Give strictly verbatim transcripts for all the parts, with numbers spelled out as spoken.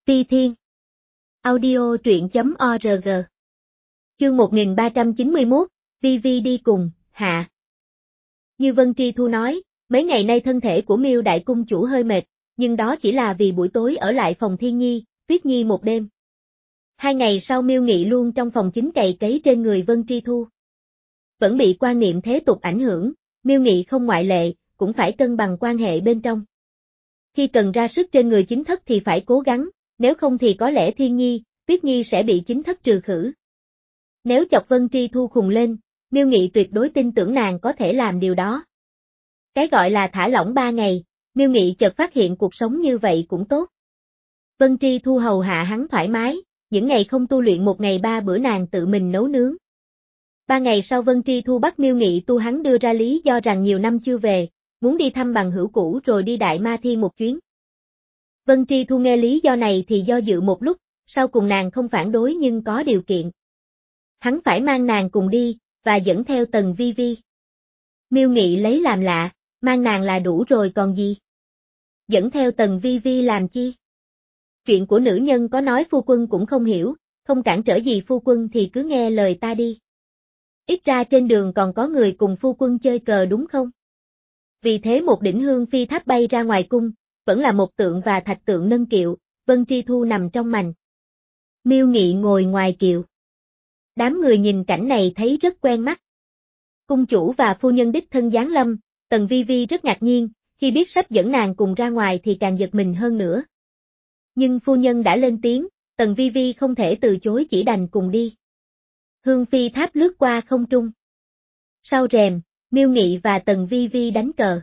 Ti Thiên. Audio truyện chấm org. Chương một nghìn ba trăm chín mươi mốt, Vi Vi đi cùng, hạ. Như Vân Tri Thu nói, mấy ngày nay thân thể của Miêu đại cung chủ hơi mệt, nhưng đó chỉ là vì buổi tối ở lại phòng Thiên Nhi, Tuyết Nhi một đêm. Hai ngày sau Miêu Nghị luôn trong phòng chính cày cấy trên người Vân Tri Thu. Vẫn bị quan niệm thế tục ảnh hưởng, Miêu Nghị không ngoại lệ, cũng phải cân bằng quan hệ bên trong. Khi cần ra sức trên người chính thất thì phải cố gắng, nếu không thì có lẽ Thiên Nhi, Tuyết Nhi sẽ bị chính thất trừ khử. Nếu chọc Vân Tri Thu khùng lên, Miêu Nghị tuyệt đối tin tưởng nàng có thể làm điều đó. Cái gọi là thả lỏng ba ngày, Miêu Nghị chợt phát hiện cuộc sống như vậy cũng tốt. Vân Tri Thu hầu hạ hắn thoải mái, những ngày không tu luyện một ngày ba bữa nàng tự mình nấu nướng. Ba ngày sau Vân Tri Thu bắt Miêu Nghị tu hắn đưa ra lý do rằng nhiều năm chưa về, muốn đi thăm bằng hữu cũ rồi đi Đại Ma Thiên một chuyến. Vân Tri Thu nghe lý do này thì do dự một lúc, sau cùng nàng không phản đối nhưng có điều kiện. Hắn phải mang nàng cùng đi, và dẫn theo Tần Vi Vi. Miêu Nghị lấy làm lạ, mang nàng là đủ rồi còn gì? Dẫn theo Tần Vi Vi làm chi? Chuyện của nữ nhân có nói phu quân cũng không hiểu, không cản trở gì phu quân thì cứ nghe lời ta đi. Ít ra trên đường còn có người cùng phu quân chơi cờ đúng không? Vì thế một đỉnh hương phi tháp bay ra ngoài cung, vẫn là một tượng và thạch tượng nâng kiệu, Vân Tri Thu nằm trong mành. Miêu Nghị ngồi ngoài kiệu. Đám người nhìn cảnh này thấy rất quen mắt. Cung chủ và phu nhân đích thân giáng lâm, Tần Vi Vi rất ngạc nhiên, khi biết sắp dẫn nàng cùng ra ngoài thì càng giật mình hơn nữa. Nhưng phu nhân đã lên tiếng, Tần Vi Vi không thể từ chối chỉ đành cùng đi. Hương phi tháp lướt qua không trung. Sau rèm, Miêu Nghị và Tần Vi Vi đánh cờ.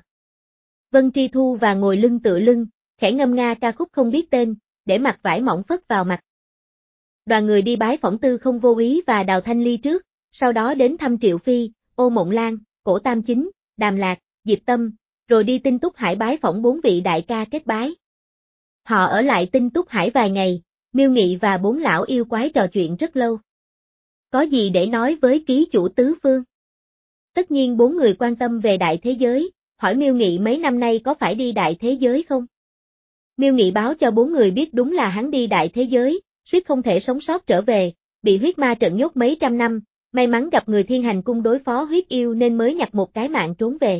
Vân Tri Thu và ngồi lưng tựa lưng, khẽ ngâm nga ca khúc không biết tên, để mặc vải mỏng phất vào mặt. Đoàn người đi bái phỏng Tư Không Vô Ý và Đào Thanh Ly trước, sau đó đến thăm Triệu Phi, Ô Mộng Lan, Cổ Tam Chính, Đàm Lạc, Diệp Tâm, rồi đi Tinh Túc Hải bái phỏng bốn vị đại ca kết bái. Họ ở lại Tinh Túc Hải vài ngày, Miêu Nghị và bốn lão yêu quái trò chuyện rất lâu. Có gì để nói với ký chủ tứ phương? Tất nhiên bốn người quan tâm về đại thế giới, hỏi Miêu Nghị mấy năm nay có phải đi đại thế giới không? Miêu Nghị báo cho bốn người biết đúng là hắn đi đại thế giới, suýt không thể sống sót trở về, bị huyết ma trận nhốt mấy trăm năm, may mắn gặp người Thiên Hành Cung đối phó huyết yêu nên mới nhặt một cái mạng trốn về.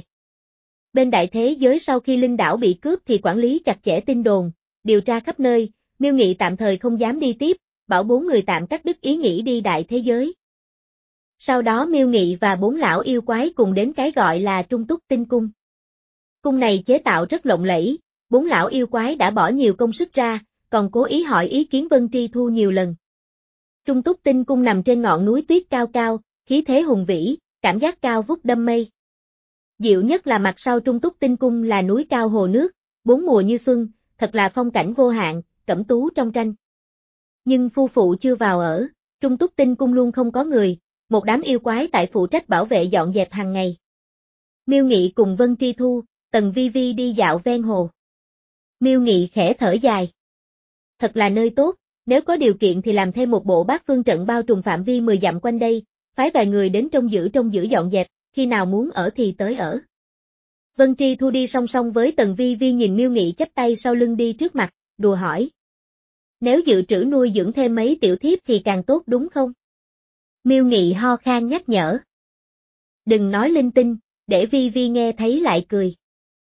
Bên đại thế giới sau khi linh đảo bị cướp thì quản lý chặt chẽ tin đồn, điều tra khắp nơi, Miêu Nghị tạm thời không dám đi tiếp, bảo bốn người tạm cắt đứt ý nghĩ đi đại thế giới. Sau đó Miêu Nghị và bốn lão yêu quái cùng đến cái gọi là Trung Túc Tinh Cung. Cung này chế tạo rất lộng lẫy, bốn lão yêu quái đã bỏ nhiều công sức ra, còn cố ý hỏi ý kiến Vân Tri Thu nhiều lần. Trung Túc Tinh Cung nằm trên ngọn núi tuyết cao cao, khí thế hùng vĩ, cảm giác cao vút đâm mây. Diệu nhất là mặt sau Trung Túc Tinh Cung là núi cao hồ nước, bốn mùa như xuân, thật là phong cảnh vô hạn, cẩm tú trong tranh. Nhưng phu phụ chưa vào ở, Trung Túc Tinh Cung luôn không có người, một đám yêu quái tại phụ trách bảo vệ dọn dẹp hàng ngày. Miêu Nghị cùng Vân Tri Thu, Tần Vi Vi đi dạo ven hồ. Miêu Nghị khẽ thở dài. Thật là nơi tốt, nếu có điều kiện thì làm thêm một bộ bát phương trận bao trùm phạm vi mười dặm quanh đây, phái vài người đến trông giữ trông giữ dọn dẹp, khi nào muốn ở thì tới ở. Vân Tri Thu đi song song với Tần Vi Vi nhìn Miêu Nghị chắp tay sau lưng đi trước mặt, đùa hỏi. Nếu dự trữ nuôi dưỡng thêm mấy tiểu thiếp thì càng tốt đúng không? Miêu Nghị ho khan nhắc nhở. Đừng nói linh tinh, để Vi Vi nghe thấy lại cười.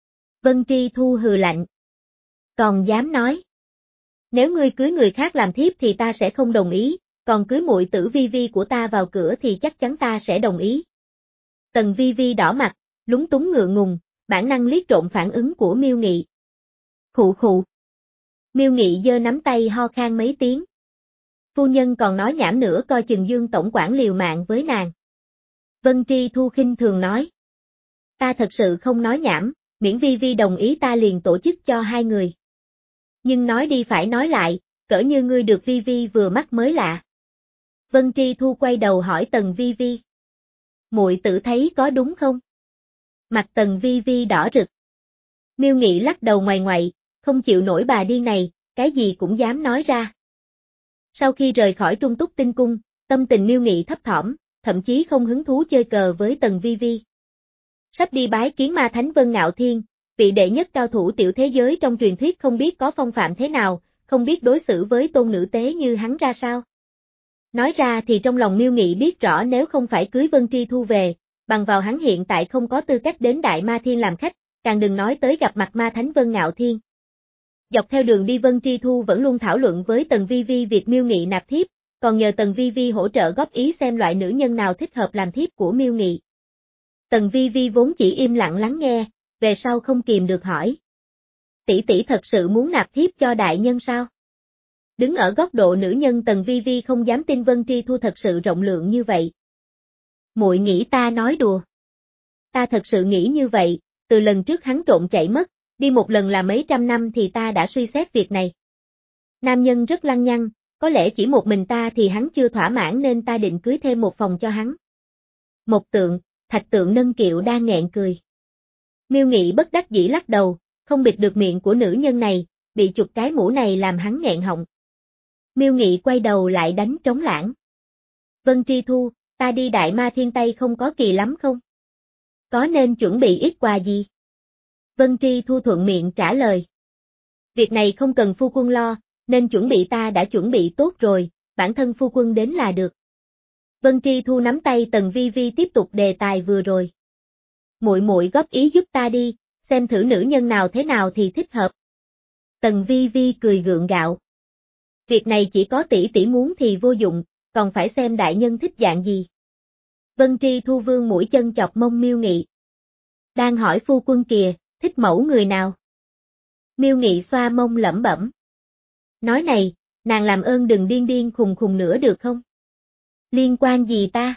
Vân Tri Thu hừ lạnh. Còn dám nói. Nếu ngươi cưới người khác làm thiếp thì ta sẽ không đồng ý, còn cưới muội tử Vi Vi của ta vào cửa thì chắc chắn ta sẽ đồng ý. Tần Vi Vi đỏ mặt, lúng túng ngượng ngùng, bản năng liếc trộm phản ứng của Miêu Nghị. Khụ khụ. Miêu Nghị giơ nắm tay ho khan mấy tiếng. Phu nhân còn nói nhảm nữa coi chừng Dương tổng quản liều mạng với nàng. Vân Tri Thu khinh thường nói. Ta thật sự không nói nhảm, miễn Vi Vi đồng ý ta liền tổ chức cho hai người. Nhưng nói đi phải nói lại, cỡ như ngươi được Vi Vi vừa mắt mới lạ. Vân Tri Thu quay đầu hỏi Tần Vi Vi. Muội tử thấy có đúng không? Mặt Tần Vi Vi đỏ rực. Miêu Nghị lắc đầu ngoài ngoại, không chịu nổi bà điên này, cái gì cũng dám nói ra. Sau khi rời khỏi Trung Túc Tinh Cung, tâm tình Miêu Nghị thấp thỏm, thậm chí không hứng thú chơi cờ với Tần Vi Vi. Sắp đi bái kiến ma thánh Vân Ngạo Thiên, vị đệ nhất cao thủ tiểu thế giới trong truyền thuyết không biết có phong phạm thế nào, không biết đối xử với tôn nữ tế như hắn ra sao. Nói ra thì trong lòng Miêu Nghị biết rõ nếu không phải cưới Vân Tri Thu về, bằng vào hắn hiện tại không có tư cách đến Đại Ma Thiên làm khách, càng đừng nói tới gặp mặt ma thánh Vân Ngạo Thiên. Dọc theo đường đi Vân Tri Thu vẫn luôn thảo luận với Tần Vi Vi việc Miêu Nghị nạp thiếp, còn nhờ Tần Vi Vi hỗ trợ góp ý xem loại nữ nhân nào thích hợp làm thiếp của Miêu Nghị. Tần Vi Vi vốn chỉ im lặng lắng nghe, về sau không kìm được hỏi. Tỷ tỷ thật sự muốn nạp thiếp cho đại nhân sao? Đứng ở góc độ nữ nhân Tần Vi Vi không dám tin Vân Tri Thu thật sự rộng lượng như vậy. Muội nghĩ ta nói đùa. Ta thật sự nghĩ như vậy, từ lần trước hắn trộm chạy mất, đi một lần là mấy trăm năm thì ta đã suy xét việc này. Nam nhân rất lăng nhăng, có lẽ chỉ một mình ta thì hắn chưa thỏa mãn nên ta định cưới thêm một phòng cho hắn. Một tượng, Thạch Tượng nâng kiệu đang nghẹn cười. Miêu Nghị bất đắc dĩ lắc đầu, không bịt được miệng của nữ nhân này, bị chụp cái mũ này làm hắn nghẹn họng. Miêu Nghị quay đầu lại đánh trống lãng. Vân Tri Thu, ta đi Đại Ma Thiên Tây không có kỳ lắm không? Có nên chuẩn bị ít quà gì? Vân Tri Thu thuận miệng trả lời. Việc này không cần phu quân lo, nên chuẩn bị ta đã chuẩn bị tốt rồi, bản thân phu quân đến là được. Vân Tri Thu nắm tay Tần Vi Vi tiếp tục đề tài vừa rồi. Muội muội góp ý giúp ta đi, xem thử nữ nhân nào thế nào thì thích hợp. Tần Vi Vi cười gượng gạo. Việc này chỉ có tỷ tỷ muốn thì vô dụng, còn phải xem đại nhân thích dạng gì. Vân Tri Thu vương mũi chân chọc mông Miêu Nghị. Đang hỏi phu quân kìa, thích mẫu người nào? Miêu Nghị xoa mông lẩm bẩm. Nói này, nàng làm ơn đừng điên điên khùng khùng nữa được không? Liên quan gì ta?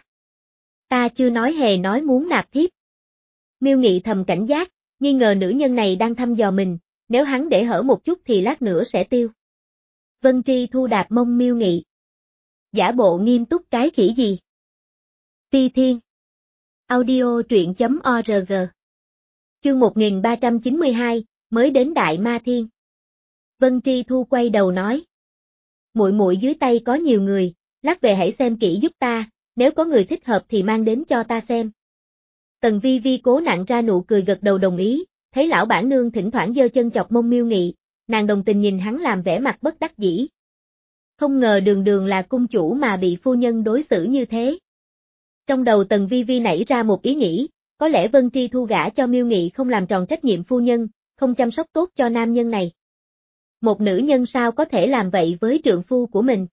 Ta chưa nói hề nói muốn nạp thiếp. Miêu Nghị thầm cảnh giác, nghi ngờ nữ nhân này đang thăm dò mình, nếu hắn để hở một chút thì lát nữa sẽ tiêu. Vân Tri Thu đạp mông Miêu Nghị. Giả bộ nghiêm túc cái khỉ gì? Ti Thiên. Audio truyện.org. Chương một nghìn ba trăm chín mươi hai, mới đến Đại Ma Thiên. Vân Tri Thu quay đầu nói. Muội muội dưới tay có nhiều người, lát về hãy xem kỹ giúp ta, nếu có người thích hợp thì mang đến cho ta xem. Tần Vi Vi cố nặn ra nụ cười gật đầu đồng ý, thấy lão bản nương thỉnh thoảng giơ chân chọc mông Miêu Nghị, nàng đồng tình nhìn hắn làm vẻ mặt bất đắc dĩ. Không ngờ đường đường là cung chủ mà bị phu nhân đối xử như thế. Trong đầu Tần Vi Vi nảy ra một ý nghĩ, có lẽ Vân Tri Thu gả cho Miêu Nghị không làm tròn trách nhiệm phu nhân, không chăm sóc tốt cho nam nhân này. Một nữ nhân sao có thể làm vậy với trượng phu của mình?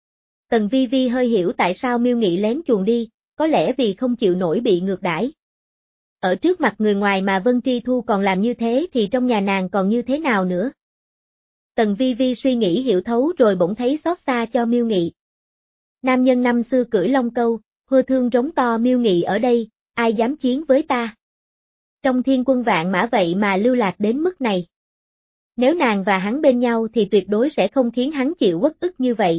Tần Vi Vi hơi hiểu tại sao Miêu Nghị lén chuồn đi, có lẽ vì không chịu nổi bị ngược đãi. Ở trước mặt người ngoài mà Vân Tri Thu còn làm như thế thì trong nhà nàng còn như thế nào nữa? Tần Vi Vi suy nghĩ hiểu thấu rồi bỗng thấy xót xa cho Miêu Nghị. Nam nhân năm xưa cưỡi long câu, hưa thương rống to Miêu Nghị ở đây, ai dám chiến với ta? Trong thiên quân vạn mã vậy mà lưu lạc đến mức này. Nếu nàng và hắn bên nhau thì tuyệt đối sẽ không khiến hắn chịu uất ức như vậy.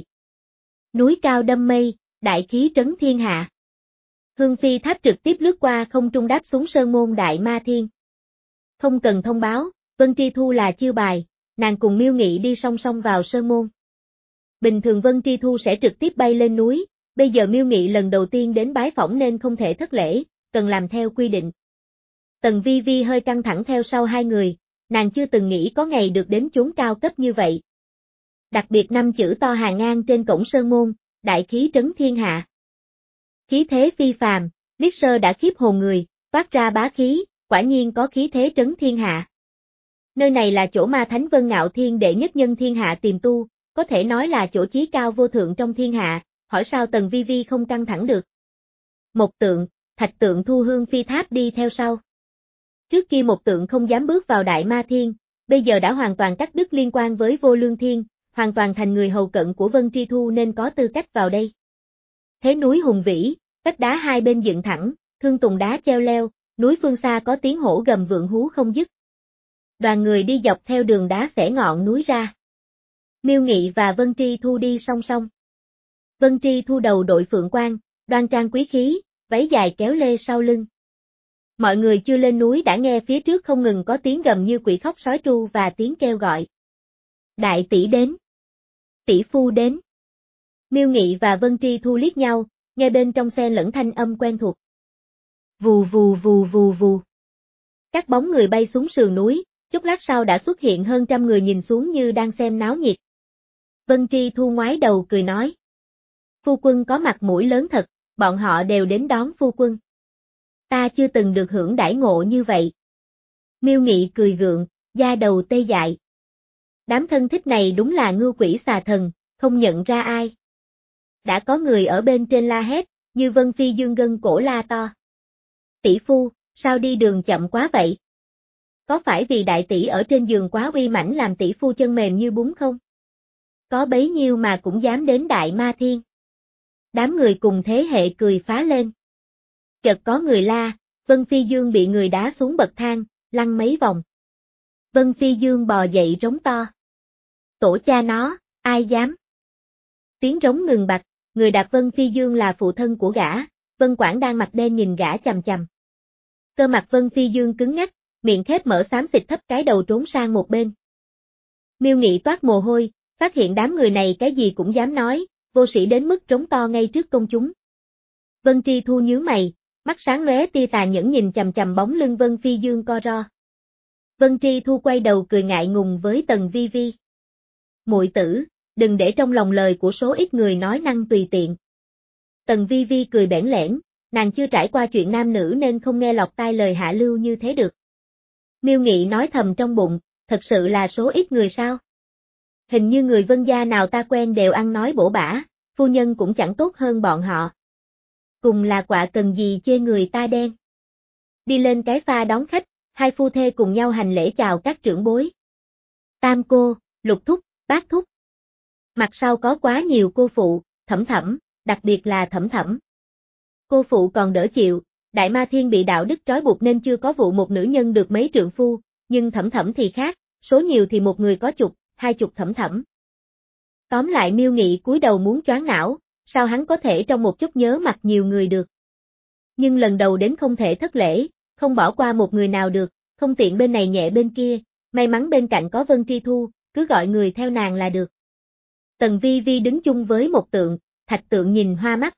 Núi cao đâm mây, đại khí trấn thiên hạ. Hương phi tháp trực tiếp lướt qua không trung đáp xuống sơn môn Đại Ma Thiên. Không cần thông báo, Vân Tri Thu là chiêu bài, nàng cùng Miêu Nghị đi song song vào sơn môn. Bình thường Vân Tri Thu sẽ trực tiếp bay lên núi, bây giờ Miêu Nghị lần đầu tiên đến bái phỏng nên không thể thất lễ, cần làm theo quy định. Tần Vi Vi hơi căng thẳng theo sau hai người, nàng chưa từng nghĩ có ngày được đến chốn cao cấp như vậy. Đặc biệt năm chữ to hàng ngang trên cổng sơn môn, đại khí trấn thiên hạ. Khí thế phi phàm, liếc sơ đã khiếp hồn người, phát ra bá khí, quả nhiên có khí thế trấn thiên hạ. Nơi này là chỗ ma thánh Vân Ngạo Thiên đệ nhất nhân thiên hạ tìm tu, có thể nói là chỗ chí cao vô thượng trong thiên hạ, hỏi sao Tần Vi Vi không căng thẳng được. Một tượng, Thạch Tượng thu hương phi tháp đi theo sau. Trước kia một tượng không dám bước vào Đại Ma Thiên, bây giờ đã hoàn toàn cắt đứt liên quan với Vô Lương Thiên, hoàn toàn thành người hầu cận của Vân Tri Thu nên có tư cách vào đây. Thế núi hùng vĩ, vách đá hai bên dựng thẳng, thương tùng đá treo leo, núi phương xa có tiếng hổ gầm vượng hú không dứt. Đoàn người đi dọc theo đường đá xẻ ngọn núi ra. Miêu Nghị và Vân Tri Thu đi song song. Vân Tri Thu đầu đội phượng quan, đoan trang quý khí, váy dài kéo lê sau lưng. Mọi người chưa lên núi đã nghe phía trước không ngừng có tiếng gầm như quỷ khóc sói tru và tiếng kêu gọi. Đại tỷ đến. Tỷ phu đến. Miêu Nghị và Vân Tri Thu liếc nhau, nghe bên trong xen lẫn thanh âm quen thuộc. Vù vù vù vù vù. Các bóng người bay xuống sườn núi, chốc lát sau đã xuất hiện hơn trăm người nhìn xuống như đang xem náo nhiệt. Vân Tri Thu ngoái đầu cười nói. Phu quân có mặt mũi lớn thật, bọn họ đều đến đón phu quân. Ta chưa từng được hưởng đãi ngộ như vậy. Miêu Nghị cười gượng, da đầu tê dại. Đám thân thích này đúng là ngưu quỷ xà thần, không nhận ra ai. Đã có người ở bên trên la hét, Như Vân Phi Dương gân cổ la to. Tỷ phu, sao đi đường chậm quá vậy? Có phải vì đại tỷ ở trên giường quá uy mãnh làm tỷ phu chân mềm như bún không? Có bấy nhiêu mà cũng dám đến Đại Ma Thiên. Đám người cùng thế hệ cười phá lên. Chợt có người la, Vân Phi Dương bị người đá xuống bậc thang, lăn mấy vòng. Vân Phi Dương bò dậy rống to. Tổ cha nó, ai dám? Tiếng rống ngừng bặt, người đạp Vân Phi Dương là phụ thân của gã, Vân Quảng đang mặt đen nhìn gã chằm chằm. Cơ mặt Vân Phi Dương cứng ngắc, miệng khép mở xám xịt thấp cái đầu trốn sang một bên. Miêu Nghị toát mồ hôi, phát hiện đám người này cái gì cũng dám nói, vô sĩ đến mức trống to ngay trước công chúng. Vân Tri Thu nhướng mày, mắt sáng lóe tia tà nhẫn nhìn chằm chằm bóng lưng Vân Phi Dương co ro. Vân Tri Thu quay đầu cười ngại ngùng với Tần Vi Vi. Muội tử, đừng để trong lòng lời của số ít người nói năng tùy tiện. Tần Vi Vi cười bẽn lẽn, nàng chưa trải qua chuyện nam nữ nên không nghe lọt tai lời hạ lưu như thế được. Miêu Nghị nói thầm trong bụng, thật sự là số ít người sao? Hình như người Vân gia nào ta quen đều ăn nói bổ bả, phu nhân cũng chẳng tốt hơn bọn họ. Cùng là quạ cần gì chê người ta đen. Đi lên cái pha đón khách, hai phu thê cùng nhau hành lễ chào các trưởng bối. Tam cô, Lục thúc, Bác thúc. Mặt sau có quá nhiều cô phụ, Thẩm Thẩm, đặc biệt là Thẩm Thẩm. Cô phụ còn đỡ chịu, Đại Ma Thiên bị đạo đức trói buộc nên chưa có vụ một nữ nhân được mấy trượng phu, nhưng Thẩm Thẩm thì khác, số nhiều thì một người có chục, hai chục Thẩm Thẩm. Tóm lại Miêu Nghị cúi đầu muốn choáng não, sao hắn có thể trong một chút nhớ mặt nhiều người được. Nhưng lần đầu đến không thể thất lễ, không bỏ qua một người nào được, không tiện bên này nhẹ bên kia, may mắn bên cạnh có Vân Tri Thu, cứ gọi người theo nàng là được. Tần Vi Vi đứng chung với một tượng, thạch tượng nhìn hoa mắt.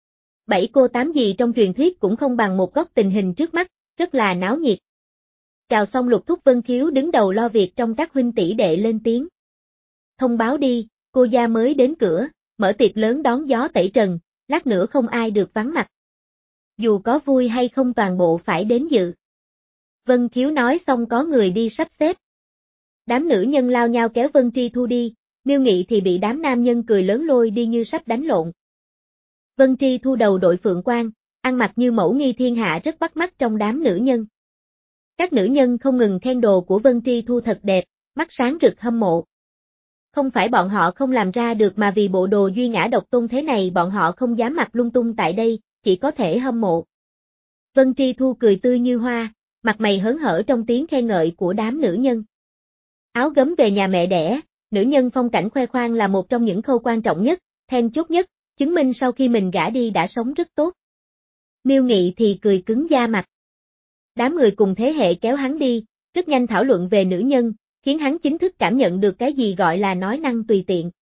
Bảy cô tám dì trong truyền thuyết cũng không bằng một góc tình hình trước mắt, rất là náo nhiệt. Chào xong Lục thúc Vân Khiếu đứng đầu lo việc trong các huynh tỷ đệ lên tiếng. Thông báo đi, cô gia mới đến cửa, mở tiệc lớn đón gió tẩy trần, lát nữa không ai được vắng mặt. Dù có vui hay không toàn bộ phải đến dự. Vân Khiếu nói xong có người đi sắp xếp. Đám nữ nhân lao nhau kéo Vân Tri Thu đi, Miêu Nghị thì bị đám nam nhân cười lớn lôi đi như sắp đánh lộn. Vân Tri Thu đầu đội phượng quan, ăn mặc như mẫu nghi thiên hạ rất bắt mắt trong đám nữ nhân. Các nữ nhân không ngừng khen đồ của Vân Tri Thu thật đẹp, mắt sáng rực hâm mộ. Không phải bọn họ không làm ra được mà vì bộ đồ duy ngã độc tôn thế này bọn họ không dám mặc lung tung tại đây, chỉ có thể hâm mộ. Vân Tri Thu cười tươi như hoa, mặt mày hớn hở trong tiếng khen ngợi của đám nữ nhân. Áo gấm về nhà mẹ đẻ, nữ nhân phong cảnh khoe khoang là một trong những khâu quan trọng nhất, then chốt nhất, chứng minh sau khi mình gả đi đã sống rất tốt. Miêu Nghị thì cười cứng da mặt. Đám người cùng thế hệ kéo hắn đi, rất nhanh thảo luận về nữ nhân, khiến hắn chính thức cảm nhận được cái gì gọi là nói năng tùy tiện.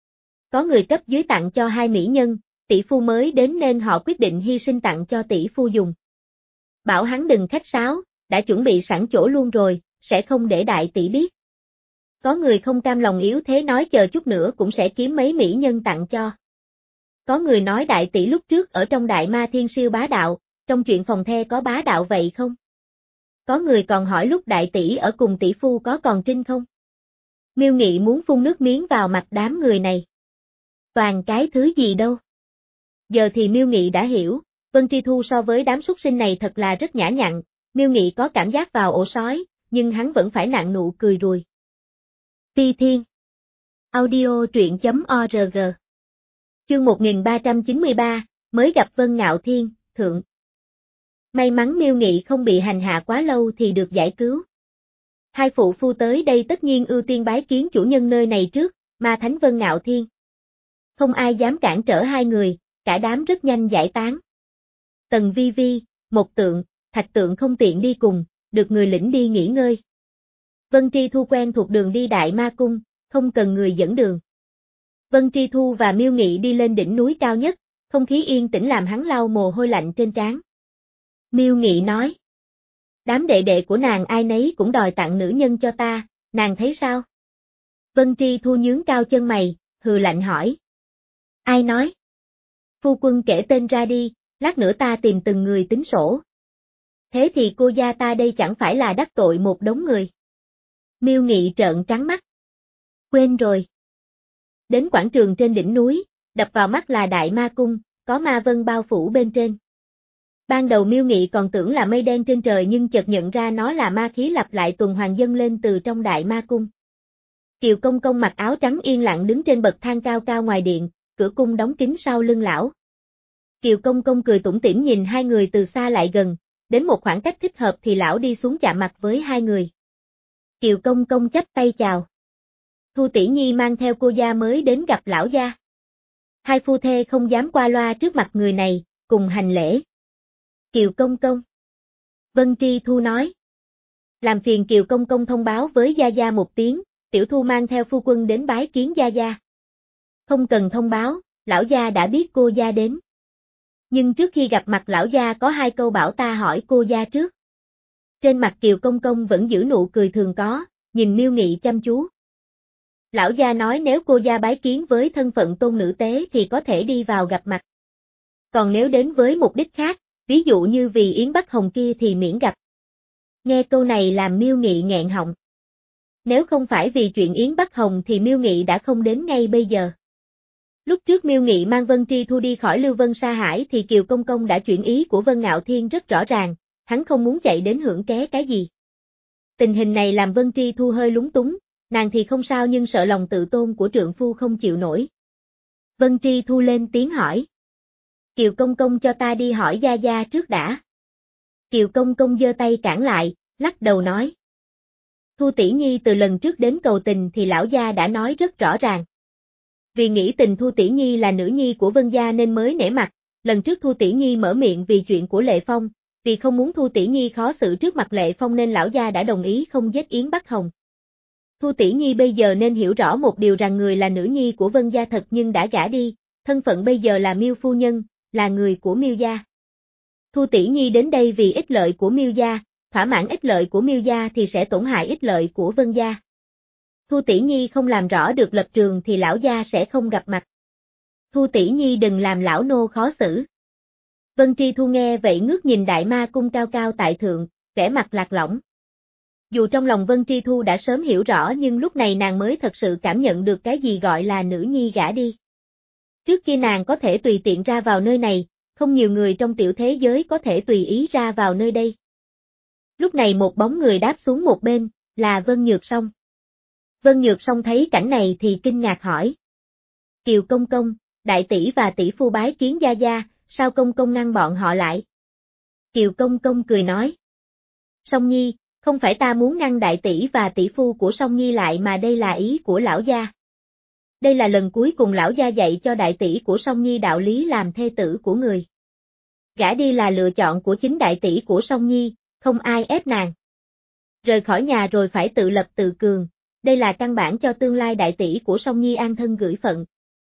Có người cấp dưới tặng cho hai mỹ nhân, tỷ phu mới đến nên họ quyết định hy sinh tặng cho tỷ phu dùng. Bảo hắn đừng khách sáo, đã chuẩn bị sẵn chỗ luôn rồi, sẽ không để đại tỷ biết. Có người không cam lòng yếu thế nói chờ chút nữa cũng sẽ kiếm mấy mỹ nhân tặng cho. Có người nói đại tỷ lúc trước ở trong Đại Ma Thiên siêu bá đạo, trong chuyện phòng the có bá đạo vậy không? Có người còn hỏi lúc đại tỷ ở cùng tỷ phu có còn trinh không? Miêu Nghị muốn phun nước miếng vào mặt đám người này. Toàn cái thứ gì đâu? Giờ thì Miêu Nghị đã hiểu, Vân Tri Thu so với đám súc sinh này thật là rất nhã nhặn, Miêu Nghị có cảm giác vào ổ sói, nhưng hắn vẫn phải nặn nụ cười ruồi. Ti Thiên Audio truyện chấm org Chương một nghìn ba trăm chín mươi ba, mới gặp Vân Ngạo Thiên, thượng. May mắn Miêu Nghị không bị hành hạ quá lâu thì được giải cứu. Hai phụ phu tới đây tất nhiên ưu tiên bái kiến chủ nhân nơi này trước, Ma Thánh Vân Ngạo Thiên. Không ai dám cản trở hai người, cả đám rất nhanh giải tán. Tần Vi Vi, một tượng, thạch tượng không tiện đi cùng, được người lĩnh đi nghỉ ngơi. Vân Tri Thu quen thuộc đường đi Đại Ma Cung, không cần người dẫn đường. Vân Tri Thu và Miêu Nghị đi lên đỉnh núi cao nhất, không khí yên tĩnh làm hắn lau mồ hôi lạnh trên trán. Miêu Nghị nói. Đám đệ đệ của nàng ai nấy cũng đòi tặng nữ nhân cho ta, nàng thấy sao? Vân Tri Thu nhướng cao chân mày, hừ lạnh hỏi. Ai nói? Phu quân kể tên ra đi, lát nữa ta tìm từng người tính sổ. Thế thì cô gia ta đây chẳng phải là đắc tội một đống người. Miêu Nghị trợn trắng mắt. Quên rồi. Đến quảng trường trên đỉnh núi, đập vào mắt là Đại Ma Cung, có ma vân bao phủ bên trên. Ban đầu Miêu Nghị còn tưởng là mây đen trên trời nhưng chợt nhận ra nó là ma khí lặp lại tuần hoàn dâng lên từ trong Đại Ma Cung. Kiều Công Công mặc áo trắng yên lặng đứng trên bậc thang cao cao ngoài điện, cửa cung đóng kín sau lưng lão. Kiều Công Công cười tủm tỉm nhìn hai người từ xa lại gần, đến một khoảng cách thích hợp thì lão đi xuống chạm mặt với hai người. Kiều Công Công chắp tay chào. Thu Tỷ Nhi mang theo cô gia mới đến gặp lão gia. Hai phu thê không dám qua loa trước mặt người này, cùng hành lễ. Kiều Công Công. Vân Tri Thu nói. Làm phiền Kiều Công Công thông báo với gia gia một tiếng, tiểu Thu mang theo phu quân đến bái kiến gia gia. Không cần thông báo, lão gia đã biết cô gia đến. Nhưng trước khi gặp mặt lão gia có hai câu bảo ta hỏi cô gia trước. Trên mặt Kiều Công Công vẫn giữ nụ cười thường có, nhìn Miêu Nghị chăm chú. Lão gia nói nếu cô gia bái kiến với thân phận tôn nữ tế thì có thể đi vào gặp mặt. Còn nếu đến với mục đích khác, ví dụ như vì Yến Bắc Hồng kia thì miễn gặp. Nghe câu này làm Miêu Nghị nghẹn họng. Nếu không phải vì chuyện Yến Bắc Hồng thì Miêu Nghị đã không đến ngay bây giờ. Lúc trước Miêu Nghị mang Vân Tri Thu đi khỏi Lưu Vân Sa Hải thì Kiều Công Công đã chuyển ý của Vân Ngạo Thiên rất rõ ràng, hắn không muốn chạy đến hưởng ké cái gì. Tình hình này làm Vân Tri Thu hơi lúng túng, nàng thì không sao nhưng sợ lòng tự tôn của trượng phu không chịu nổi. Vân Tri Thu lên tiếng hỏi. Kiều Công Công cho ta đi hỏi gia gia trước đã. Kiều Công Công giơ tay cản lại, lắc đầu nói. Thu Tỷ Nhi từ lần trước đến cầu tình thì lão gia đã nói rất rõ ràng. Vì nghĩ tình Thu Tỷ Nhi là nữ nhi của Vân gia nên mới nể mặt, lần trước Thu Tỷ Nhi mở miệng vì chuyện của Lệ Phong, vì không muốn Thu Tỷ Nhi khó xử trước mặt Lệ Phong nên lão gia đã đồng ý không giết Yến Bắc Hồng. Thu Tỷ Nhi bây giờ nên hiểu rõ một điều rằng người là nữ nhi của Vân gia thật nhưng đã gả đi, thân phận bây giờ là Miêu phu nhân, là người của Miêu gia. Thu Tỷ Nhi đến đây vì ích lợi của Miêu gia, thỏa mãn ích lợi của Miêu gia thì sẽ tổn hại ích lợi của Vân gia. Thu Tỷ Nhi không làm rõ được lập trường thì lão gia sẽ không gặp mặt. Thu Tỷ Nhi đừng làm lão nô khó xử. Vân Tri Thu nghe vậy ngước nhìn Đại Ma Cung cao cao tại thượng, vẻ mặt lạc lõng. Dù trong lòng Vân Tri Thu đã sớm hiểu rõ nhưng lúc này nàng mới thật sự cảm nhận được cái gì gọi là nữ nhi gả đi. Trước kia nàng có thể tùy tiện ra vào nơi này, không nhiều người trong tiểu thế giới có thể tùy ý ra vào nơi đây. Lúc này một bóng người đáp xuống một bên, là Vân Nhược Song. Vân Nhược Song thấy cảnh này thì kinh ngạc hỏi. Kiều Công Công, đại tỷ và tỷ phu bái kiến gia gia, sao Công Công ngăn bọn họ lại? Kiều Công Công cười nói. Song Nhi, không phải ta muốn ngăn đại tỷ và tỷ phu của Song Nhi lại mà đây là ý của lão gia. Đây là lần cuối cùng lão gia dạy cho đại tỷ của Song Nhi đạo lý làm thê tử của người. Gả đi là lựa chọn của chính đại tỷ của Song Nhi, không ai ép nàng. Rời khỏi nhà rồi phải tự lập tự cường, đây là căn bản cho tương lai đại tỷ của Song Nhi an thân gửi phận.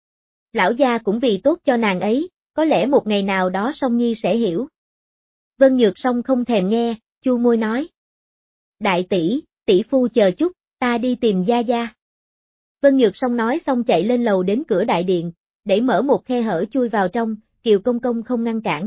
Lão gia cũng vì tốt cho nàng ấy, có lẽ một ngày nào đó Song Nhi sẽ hiểu. Vân Nhược Song không thèm nghe, chu môi nói. Đại tỷ, tỷ phu chờ chút, ta đi tìm gia gia. Vân Nhược Song nói xong chạy lên lầu đến cửa đại điện, để mở một khe hở chui vào trong, Kiều Công Công không ngăn cản.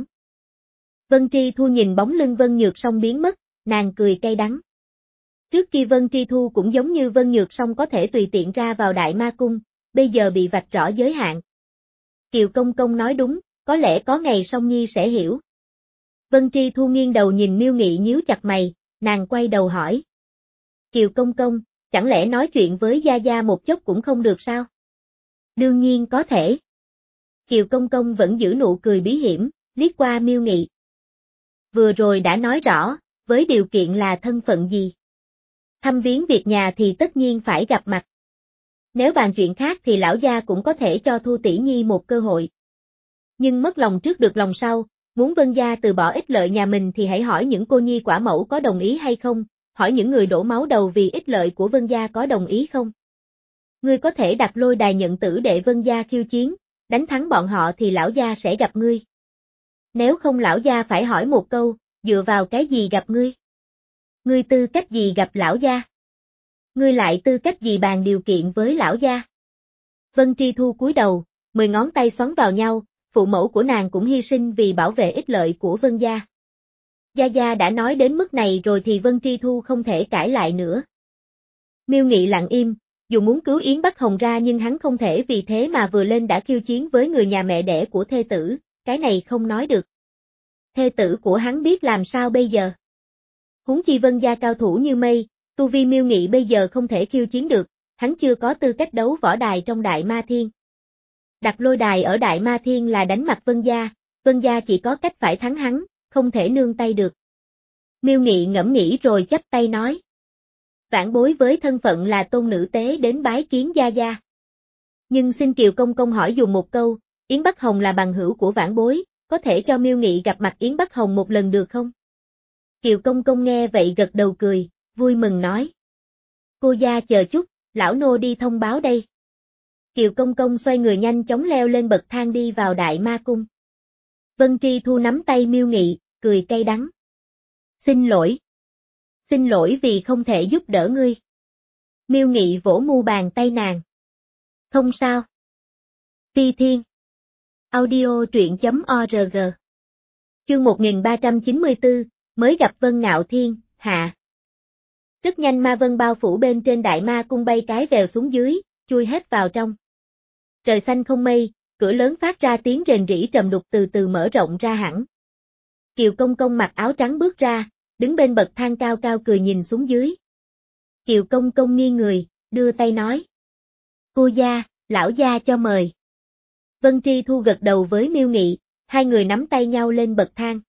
Vân Tri Thu nhìn bóng lưng Vân Nhược Song biến mất, nàng cười cay đắng. Trước kia Vân Tri Thu cũng giống như Vân Nhược Song có thể tùy tiện ra vào Đại Ma Cung, bây giờ bị vạch rõ giới hạn. Kiều Công Công nói đúng, có lẽ có ngày Song Nhi sẽ hiểu. Vân Tri Thu nghiêng đầu nhìn Miêu Nghị nhíu chặt mày, nàng quay đầu hỏi. Kiều Công Công, chẳng lẽ nói chuyện với gia gia một chút cũng không được sao? Đương nhiên có thể. Kiều Công Công vẫn giữ nụ cười bí hiểm, liếc qua Miêu Nghị. Vừa rồi đã nói rõ, với điều kiện là thân phận gì? Thăm viếng việc nhà thì tất nhiên phải gặp mặt. Nếu bàn chuyện khác thì lão gia cũng có thể cho Thu Tỷ Nhi một cơ hội. Nhưng mất lòng trước được lòng sau, muốn Vân gia từ bỏ ích lợi nhà mình thì hãy hỏi những cô nhi quả mẫu có đồng ý hay không, hỏi những người đổ máu đầu vì ích lợi của Vân gia có đồng ý không. Ngươi có thể đặt lôi đài nhận tử để Vân gia khiêu chiến, đánh thắng bọn họ thì lão gia sẽ gặp ngươi. Nếu không lão gia phải hỏi một câu, dựa vào cái gì gặp ngươi? Ngươi tư cách gì gặp lão gia? Ngươi lại tư cách gì bàn điều kiện với lão gia? Vân Tri Thu cúi đầu, mười ngón tay xoắn vào nhau, phụ mẫu của nàng cũng hy sinh vì bảo vệ ích lợi của Vân gia. Gia Gia đã nói đến mức này rồi thì Vân Tri Thu không thể cãi lại nữa. Miêu Nghị lặng im, dù muốn cứu Yến Bắc Hồng ra nhưng hắn không thể vì thế mà vừa lên đã khiêu chiến với người nhà mẹ đẻ của thê tử, cái này không nói được. Thê tử của hắn biết làm sao bây giờ? Huống chi Vân gia cao thủ như mây, tu vi Miêu Nghị bây giờ không thể khiêu chiến được, hắn chưa có tư cách đấu võ đài trong Đại Ma Thiên. Đặt lôi đài ở Đại Ma Thiên là đánh mặt Vân gia, Vân gia chỉ có cách phải thắng hắn, không thể nương tay được. Miêu Nghị ngẫm nghĩ rồi chắp tay nói. Vãn bối với thân phận là tôn nữ tế đến bái kiến Gia Gia. Nhưng xin Kiều Công Công hỏi dùng một câu, Yến Bắc Hồng là bằng hữu của vãn bối, có thể cho Miêu Nghị gặp mặt Yến Bắc Hồng một lần được không? Kiều Công Công nghe vậy gật đầu cười, vui mừng nói. Cô gia chờ chút, lão nô đi thông báo đây. Kiều Công Công xoay người nhanh chóng leo lên bậc thang đi vào Đại Ma Cung. Vân Tri Thu nắm tay Miêu Nghị, cười cay đắng. Xin lỗi. Xin lỗi vì không thể giúp đỡ ngươi. Miêu Nghị vỗ mu bàn tay nàng. Không sao. Phi Thiên. Audio truyện chấm org. Chương một nghìn ba trăm chín mươi tư, mới gặp Vân Ngạo Thiên, hạ. Rất nhanh ma vân bao phủ bên trên Đại Ma Cung bay cái vèo xuống dưới, chui hết vào trong. Trời xanh không mây, cửa lớn phát ra tiếng rền rĩ trầm đục từ từ mở rộng ra hẳn. Kiều Công Công mặc áo trắng bước ra, đứng bên bậc thang cao cao cười nhìn xuống dưới. Kiều Công Công nghiêng người, đưa tay nói. Cô gia, lão gia cho mời. Vân Tri Thu gật đầu với Miêu Nghị, hai người nắm tay nhau lên bậc thang.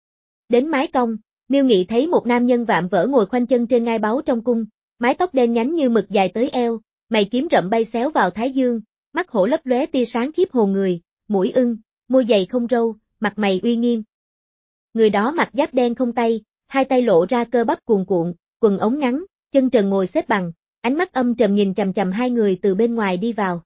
Đến mái cong, Miêu Nghị thấy một nam nhân vạm vỡ ngồi khoanh chân trên ngai báu trong cung, mái tóc đen nhánh như mực dài tới eo, mày kiếm rậm bay xéo vào thái dương, mắt hổ lấp lóe tia sáng khiếp hồn người, mũi ưng, môi dày không râu, mặt mày uy nghiêm. Người đó mặc giáp đen không tay, hai tay lộ ra cơ bắp cuồn cuộn, quần ống ngắn, chân trần ngồi xếp bằng, ánh mắt âm trầm nhìn chằm chằm hai người từ bên ngoài đi vào.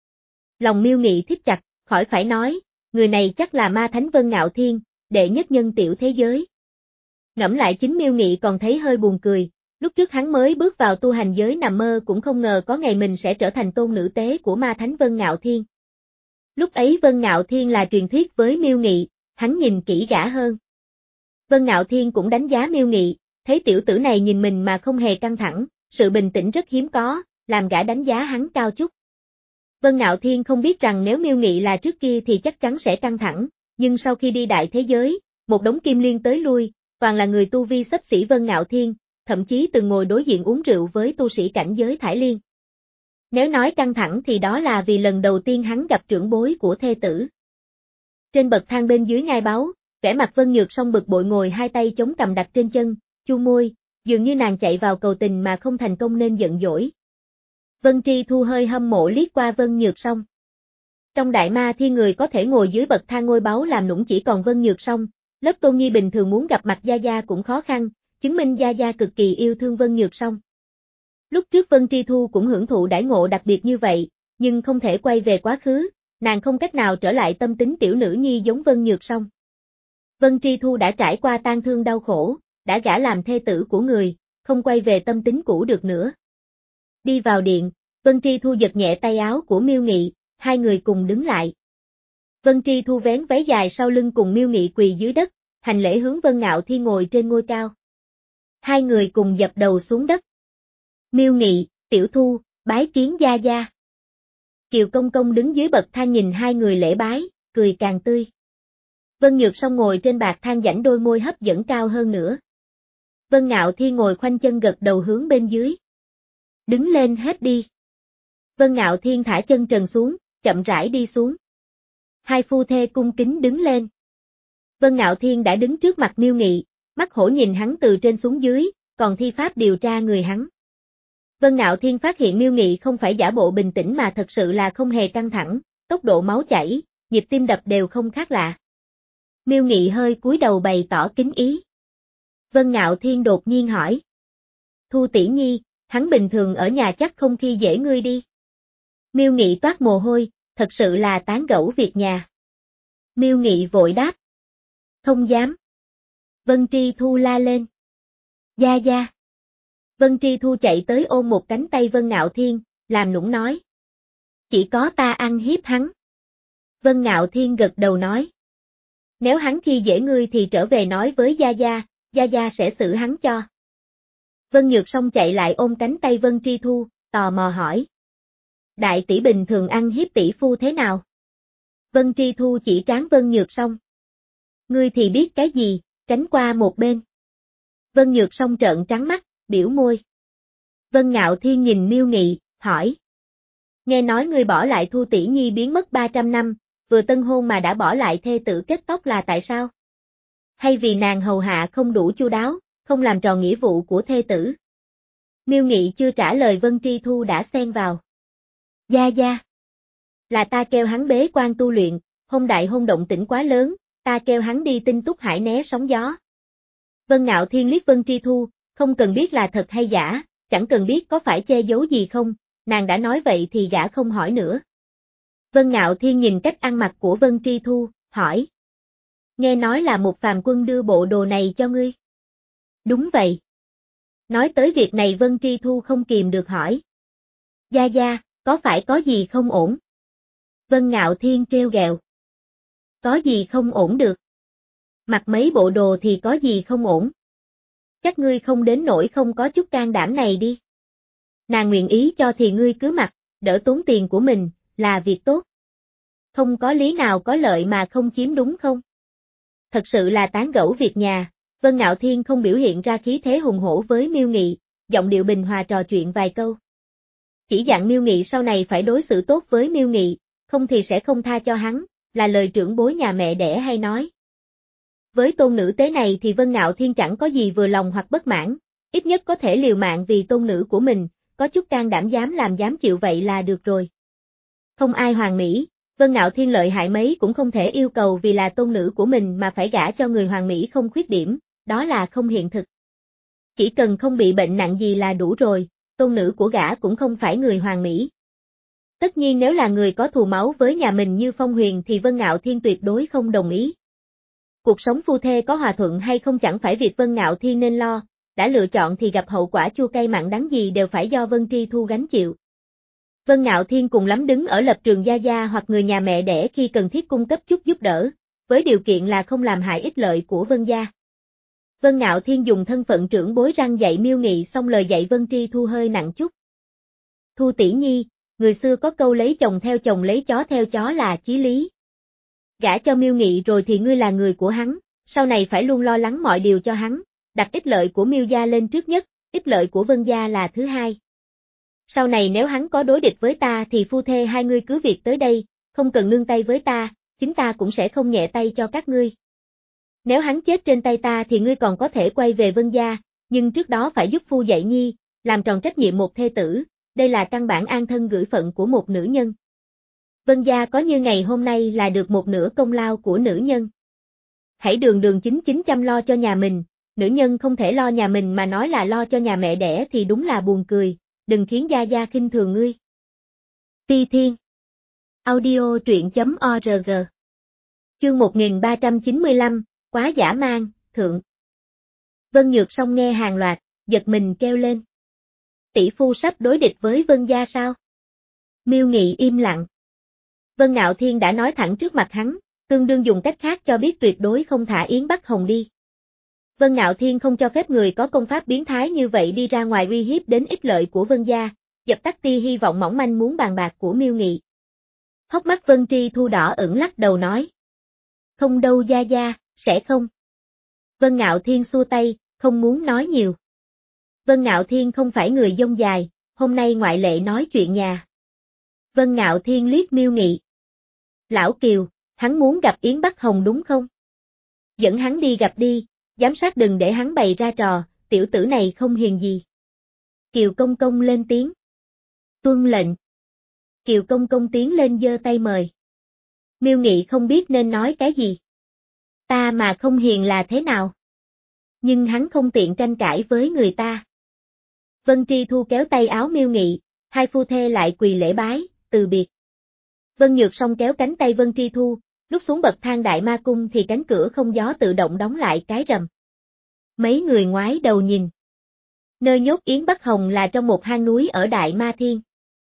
Lòng Miêu Nghị thít chặt, khỏi phải nói, người này chắc là ma thánh Vân Ngạo Thiên, đệ nhất nhân tiểu thế giới. Ngẫm lại chính Miêu Nghị còn thấy hơi buồn cười, lúc trước hắn mới bước vào tu hành giới nằm mơ cũng không ngờ có ngày mình sẽ trở thành tôn nữ tế của ma thánh Vân Ngạo Thiên. Lúc ấy Vân Ngạo Thiên là truyền thuyết với Miêu Nghị, hắn nhìn kỹ gã hơn. Vân Ngạo Thiên cũng đánh giá Miêu Nghị, thấy tiểu tử này nhìn mình mà không hề căng thẳng, sự bình tĩnh rất hiếm có, làm gã đánh giá hắn cao chút. Vân Ngạo Thiên không biết rằng nếu Miêu Nghị là trước kia thì chắc chắn sẽ căng thẳng, nhưng sau khi đi đại thế giới, một đống kim liên tới lui, toàn là người tu vi xấp xỉ Vân Ngạo Thiên, thậm chí từng ngồi đối diện uống rượu với tu sĩ cảnh giới Thải Liên. Nếu nói căng thẳng thì đó là vì lần đầu tiên hắn gặp trưởng bối của thê tử. Trên bậc thang bên dưới ngai báu, vẻ mặt Vân Nhược Song bực bội ngồi hai tay chống cằm đặt trên chân, chu môi, dường như nàng chạy vào cầu tình mà không thành công nên giận dỗi. Vân Tri Thu hơi hâm mộ liếc qua Vân Nhược Song. Trong Đại Ma Thiên người có thể ngồi dưới bậc thang ngôi báu làm nũng chỉ còn Vân Nhược Song, lớp Tôn Nhi bình thường muốn gặp mặt Gia Gia cũng khó khăn, chứng minh Gia Gia cực kỳ yêu thương Vân Nhược Song. Lúc trước Vân Tri Thu cũng hưởng thụ đãi ngộ đặc biệt như vậy, nhưng không thể quay về quá khứ, nàng không cách nào trở lại tâm tính tiểu nữ nhi giống Vân Nhược Song. Vân Tri Thu đã trải qua tang thương đau khổ, đã gả làm thê tử của người, không quay về tâm tính cũ được nữa. Đi vào điện, Vân Tri Thu giật nhẹ tay áo của Miêu Nghị, hai người cùng đứng lại. Vân Tri Thu vén váy dài sau lưng cùng Miêu Nghị quỳ dưới đất, hành lễ hướng Vân Ngạo Thiên ngồi trên ngôi cao. Hai người cùng dập đầu xuống đất. Miêu Nghị, Tiểu Thu, bái kiến Gia Gia. Kiều Công Công đứng dưới bậc thang nhìn hai người lễ bái, cười càng tươi. Vân Nhược Song ngồi trên bạc thang giãnh đôi môi hấp dẫn cao hơn nữa. Vân Ngạo Thiên ngồi khoanh chân gật đầu hướng bên dưới. Đứng lên hết đi. Vân Ngạo Thiên thả chân trần xuống, chậm rãi đi xuống. Hai phu thê cung kính đứng lên. Vân Ngạo Thiên đã đứng trước mặt Miêu Nghị, mắt hổ nhìn hắn từ trên xuống dưới, còn thi pháp điều tra người hắn. Vân Ngạo Thiên phát hiện Miêu Nghị không phải giả bộ bình tĩnh mà thật sự là không hề căng thẳng, tốc độ máu chảy, nhịp tim đập đều không khác lạ. Miêu Nghị hơi cúi đầu bày tỏ kính ý. Vân Ngạo Thiên đột nhiên hỏi. Thu tỷ nhi, hắn bình thường ở nhà chắc không khi dễ ngươi đi. Miêu Nghị toát mồ hôi, thật sự là tán gẫu việc nhà. Miêu Nghị vội đáp. Không dám. Vân Tri Thu la lên. Gia Gia. Vân Tri Thu chạy tới ôm một cánh tay Vân Ngạo Thiên, làm nũng nói. Chỉ có ta ăn hiếp hắn. Vân Ngạo Thiên gật đầu nói. Nếu hắn khi dễ ngươi thì trở về nói với Gia Gia, Gia Gia sẽ xử hắn cho. Vân Nhược Song chạy lại ôm cánh tay Vân Tri Thu, tò mò hỏi. Đại tỷ bình thường ăn hiếp tỷ phu thế nào? Vân Tri Thu chỉ trán Vân Nhược Song. Ngươi thì biết cái gì, tránh qua một bên. Vân Nhược Song trợn trắng mắt, biểu môi. Vân Ngạo Thiên nhìn Miêu Nghị, hỏi. Nghe nói ngươi bỏ lại Thu tỷ nhi biến mất ba trăm năm, vừa tân hôn mà đã bỏ lại thê tử kết tóc là tại sao? Hay vì nàng hầu hạ không đủ chu đáo, không làm tròn nghĩa vụ của thê tử? Miêu Nghị chưa trả lời Vân Tri Thu đã xen vào. Gia Gia. Là ta kêu hắn bế quan tu luyện, hôn đại hôn động tĩnh quá lớn, ta kêu hắn đi Tinh Túc Hải né sóng gió. Vân Ngạo Thiên liếc Vân Tri Thu, không cần biết là thật hay giả, chẳng cần biết có phải che giấu gì không, nàng đã nói vậy thì gã không hỏi nữa. Vân Ngạo Thiên nhìn cách ăn mặc của Vân Tri Thu, hỏi. Nghe nói là một phàm quân đưa bộ đồ này cho ngươi. Đúng vậy. Nói tới việc này Vân Tri Thu không kìm được hỏi. Gia Gia, có phải có gì không ổn? Vân Ngạo Thiên trêu ghẹo. Có gì không ổn được? Mặc mấy bộ đồ thì có gì không ổn? Chắc ngươi không đến nỗi không có chút can đảm này đi. Nàng nguyện ý cho thì ngươi cứ mặc, đỡ tốn tiền của mình, là việc tốt. Không có lý nào có lợi mà không chiếm đúng không? Thật sự là tán gẫu việc nhà, Vân Ngạo Thiên không biểu hiện ra khí thế hùng hổ với Miêu Nghị, giọng điệu bình hòa trò chuyện vài câu. Chỉ dặn Miêu Nghị sau này phải đối xử tốt với Miêu Nghị, không thì sẽ không tha cho hắn, là lời trưởng bối nhà mẹ đẻ hay nói. Với tôn nữ tế này thì Vân Ngạo Thiên chẳng có gì vừa lòng hoặc bất mãn, ít nhất có thể liều mạng vì tôn nữ của mình, có chút can đảm dám làm dám chịu vậy là được rồi. Không ai hoàn mỹ, Vân Ngạo Thiên lợi hại mấy cũng không thể yêu cầu vì là tôn nữ của mình mà phải gả cho người hoàn mỹ không khuyết điểm, đó là không hiện thực. Chỉ cần không bị bệnh nặng gì là đủ rồi, tôn nữ của gã cũng không phải người hoàn mỹ. Tất nhiên nếu là người có thù máu với nhà mình như Phong Huyền thì Vân Ngạo Thiên tuyệt đối không đồng ý. Cuộc sống phu thê có hòa thuận hay không chẳng phải việc Vân Ngạo Thiên nên lo, đã lựa chọn thì gặp hậu quả chua cay mặn đắng gì đều phải do Vân Tri Thu gánh chịu. Vân Ngạo Thiên cùng lắm đứng ở lập trường Gia Gia hoặc người nhà mẹ đẻ khi cần thiết cung cấp chút giúp đỡ, với điều kiện là không làm hại ích lợi của Vân gia. Vân Ngạo Thiên dùng thân phận trưởng bối răng dạy Miêu Nghị xong lời dạy Vân Tri Thu hơi nặng chút. Thu tỷ nhi, người xưa có câu lấy chồng theo chồng lấy chó theo chó là chí lý. Gả cho Miêu Nghị rồi thì ngươi là người của hắn, sau này phải luôn lo lắng mọi điều cho hắn, đặt ích lợi của Miêu gia lên trước nhất, ích lợi của Vân gia là thứ hai. Sau này nếu hắn có đối địch với ta thì phu thê hai ngươi cứ việc tới đây, không cần nương tay với ta, chính ta cũng sẽ không nhẹ tay cho các ngươi. Nếu hắn chết trên tay ta thì ngươi còn có thể quay về Vân gia, nhưng trước đó phải giúp phu dạy nhi, làm tròn trách nhiệm một thê tử, đây là căn bản an thân gửi phận của một nữ nhân. Vân gia có như ngày hôm nay là được một nửa công lao của nữ nhân. Hãy đường đường chính chính chăm lo cho nhà mình, nữ nhân không thể lo nhà mình mà nói là lo cho nhà mẹ đẻ thì đúng là buồn cười, đừng khiến Gia Gia khinh thường ngươi. Ti Thiên Audio truyện chấm org Chương một nghìn ba trăm chín mươi lăm, quá dã man, thượng. Vân Nhược Song nghe hàng loạt, giật mình kêu lên. Tỷ phu sắp đối địch với Vân gia sao? Miêu Nghị im lặng. Vân Ngạo Thiên đã nói thẳng trước mặt hắn, tương đương dùng cách khác cho biết tuyệt đối không thả Yến Bắc Hồng đi. Vân Ngạo Thiên không cho phép người có công pháp biến thái như vậy đi ra ngoài uy hiếp đến ích lợi của Vân gia, dập tắt tia hy vọng mỏng manh muốn bàn bạc của Miêu Nghị. Hốc mắt Vân Tri Thu đỏ ửng lắc đầu nói. Không đâu Gia Gia, sẽ không. Vân Ngạo Thiên xua tay, không muốn nói nhiều. Vân Ngạo Thiên không phải người dông dài, hôm nay ngoại lệ nói chuyện nhà. Vân Ngạo Thiên liếc Miêu Nghị. Lão Kiều, hắn muốn gặp Yến Bắc Hồng đúng không? Dẫn hắn đi gặp đi, giám sát đừng để hắn bày ra trò, tiểu tử này không hiền gì. Kiều Công Công lên tiếng. Tuân lệnh. Kiều Công Công tiến lên giơ tay mời. Miêu Nghị không biết nên nói cái gì. Ta mà không hiền là thế nào? Nhưng hắn không tiện tranh cãi với người ta. Vân Tri Thu kéo tay áo Miêu Nghị, hai phu thê lại quỳ lễ bái, từ biệt. Vân Nhược Song kéo cánh tay Vân Tri Thu, lúc xuống bậc thang Đại Ma Cung thì cánh cửa không gió tự động đóng lại cái rầm. Mấy người ngoái đầu nhìn. Nơi nhốt Yến Bắc Hồng là trong một hang núi ở Đại Ma Thiên.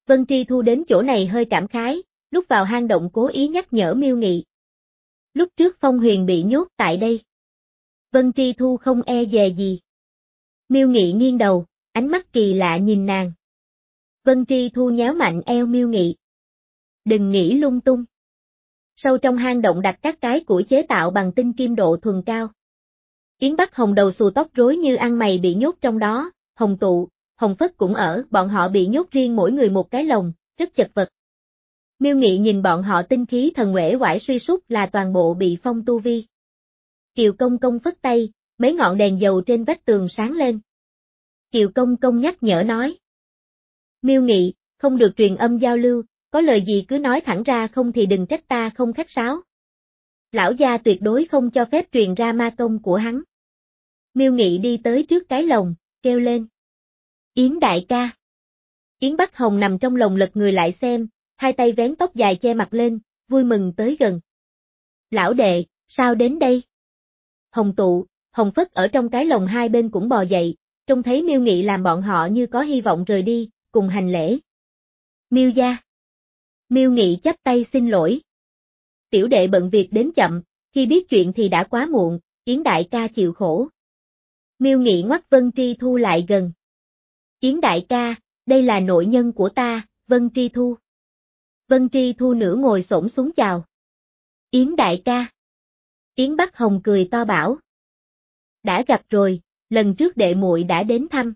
Vân Tri Thu đến chỗ này hơi cảm khái, lúc vào hang động cố ý nhắc nhở Miêu Nghị. Lúc trước Phong Huyền bị nhốt tại đây. Vân Tri Thu không e dè gì. Miêu Nghị nghiêng đầu, ánh mắt kỳ lạ nhìn nàng. Vân Tri Thu nhéo mạnh eo Miêu Nghị. Đừng nghĩ lung tung. Sâu trong hang động đặt các cái củi chế tạo bằng tinh kim độ thuần cao. Yến Bắc Hồng đầu xù tóc rối như ăn mày bị nhốt trong đó, Hồng Tụ, Hồng Phất cũng ở, bọn họ bị nhốt riêng mỗi người một cái lồng, rất chật vật. Miêu Nghị nhìn bọn họ tinh khí thần uể oải suy sút là toàn bộ bị phong tu vi. Kiều Công Công phất tay, mấy ngọn đèn dầu trên vách tường sáng lên. Kiều Công Công nhắc nhở nói. Miêu Nghị, không được truyền âm giao lưu, có lời gì cứ nói thẳng ra không thì đừng trách ta không khách sáo. Lão gia tuyệt đối không cho phép truyền ra ma công của hắn. Miêu Nghị đi tới trước cái lồng, kêu lên. Yến đại ca. Yến Bắc Hồng nằm trong lồng lật người lại xem, hai tay vén tóc dài che mặt lên, vui mừng tới gần. Lão đệ, sao đến đây? Hồng Tụ, Hồng Phất ở trong cái lồng hai bên cũng bò dậy, trông thấy Miêu Nghị làm bọn họ như có hy vọng rời đi, cùng hành lễ. Miêu gia. Miêu Nghị chắp tay xin lỗi. Tiểu đệ bận việc đến chậm, khi biết chuyện thì đã quá muộn, Yến đại ca chịu khổ. Miêu Nghị ngoắt Vân Tri Thu lại gần. Yến đại ca, đây là nội nhân của ta, Vân Tri Thu. Vân Tri Thu nửa ngồi xổm xuống chào. Yến đại ca. Yến Bắc Hồng cười to bảo. Đã gặp rồi, lần trước đệ muội đã đến thăm.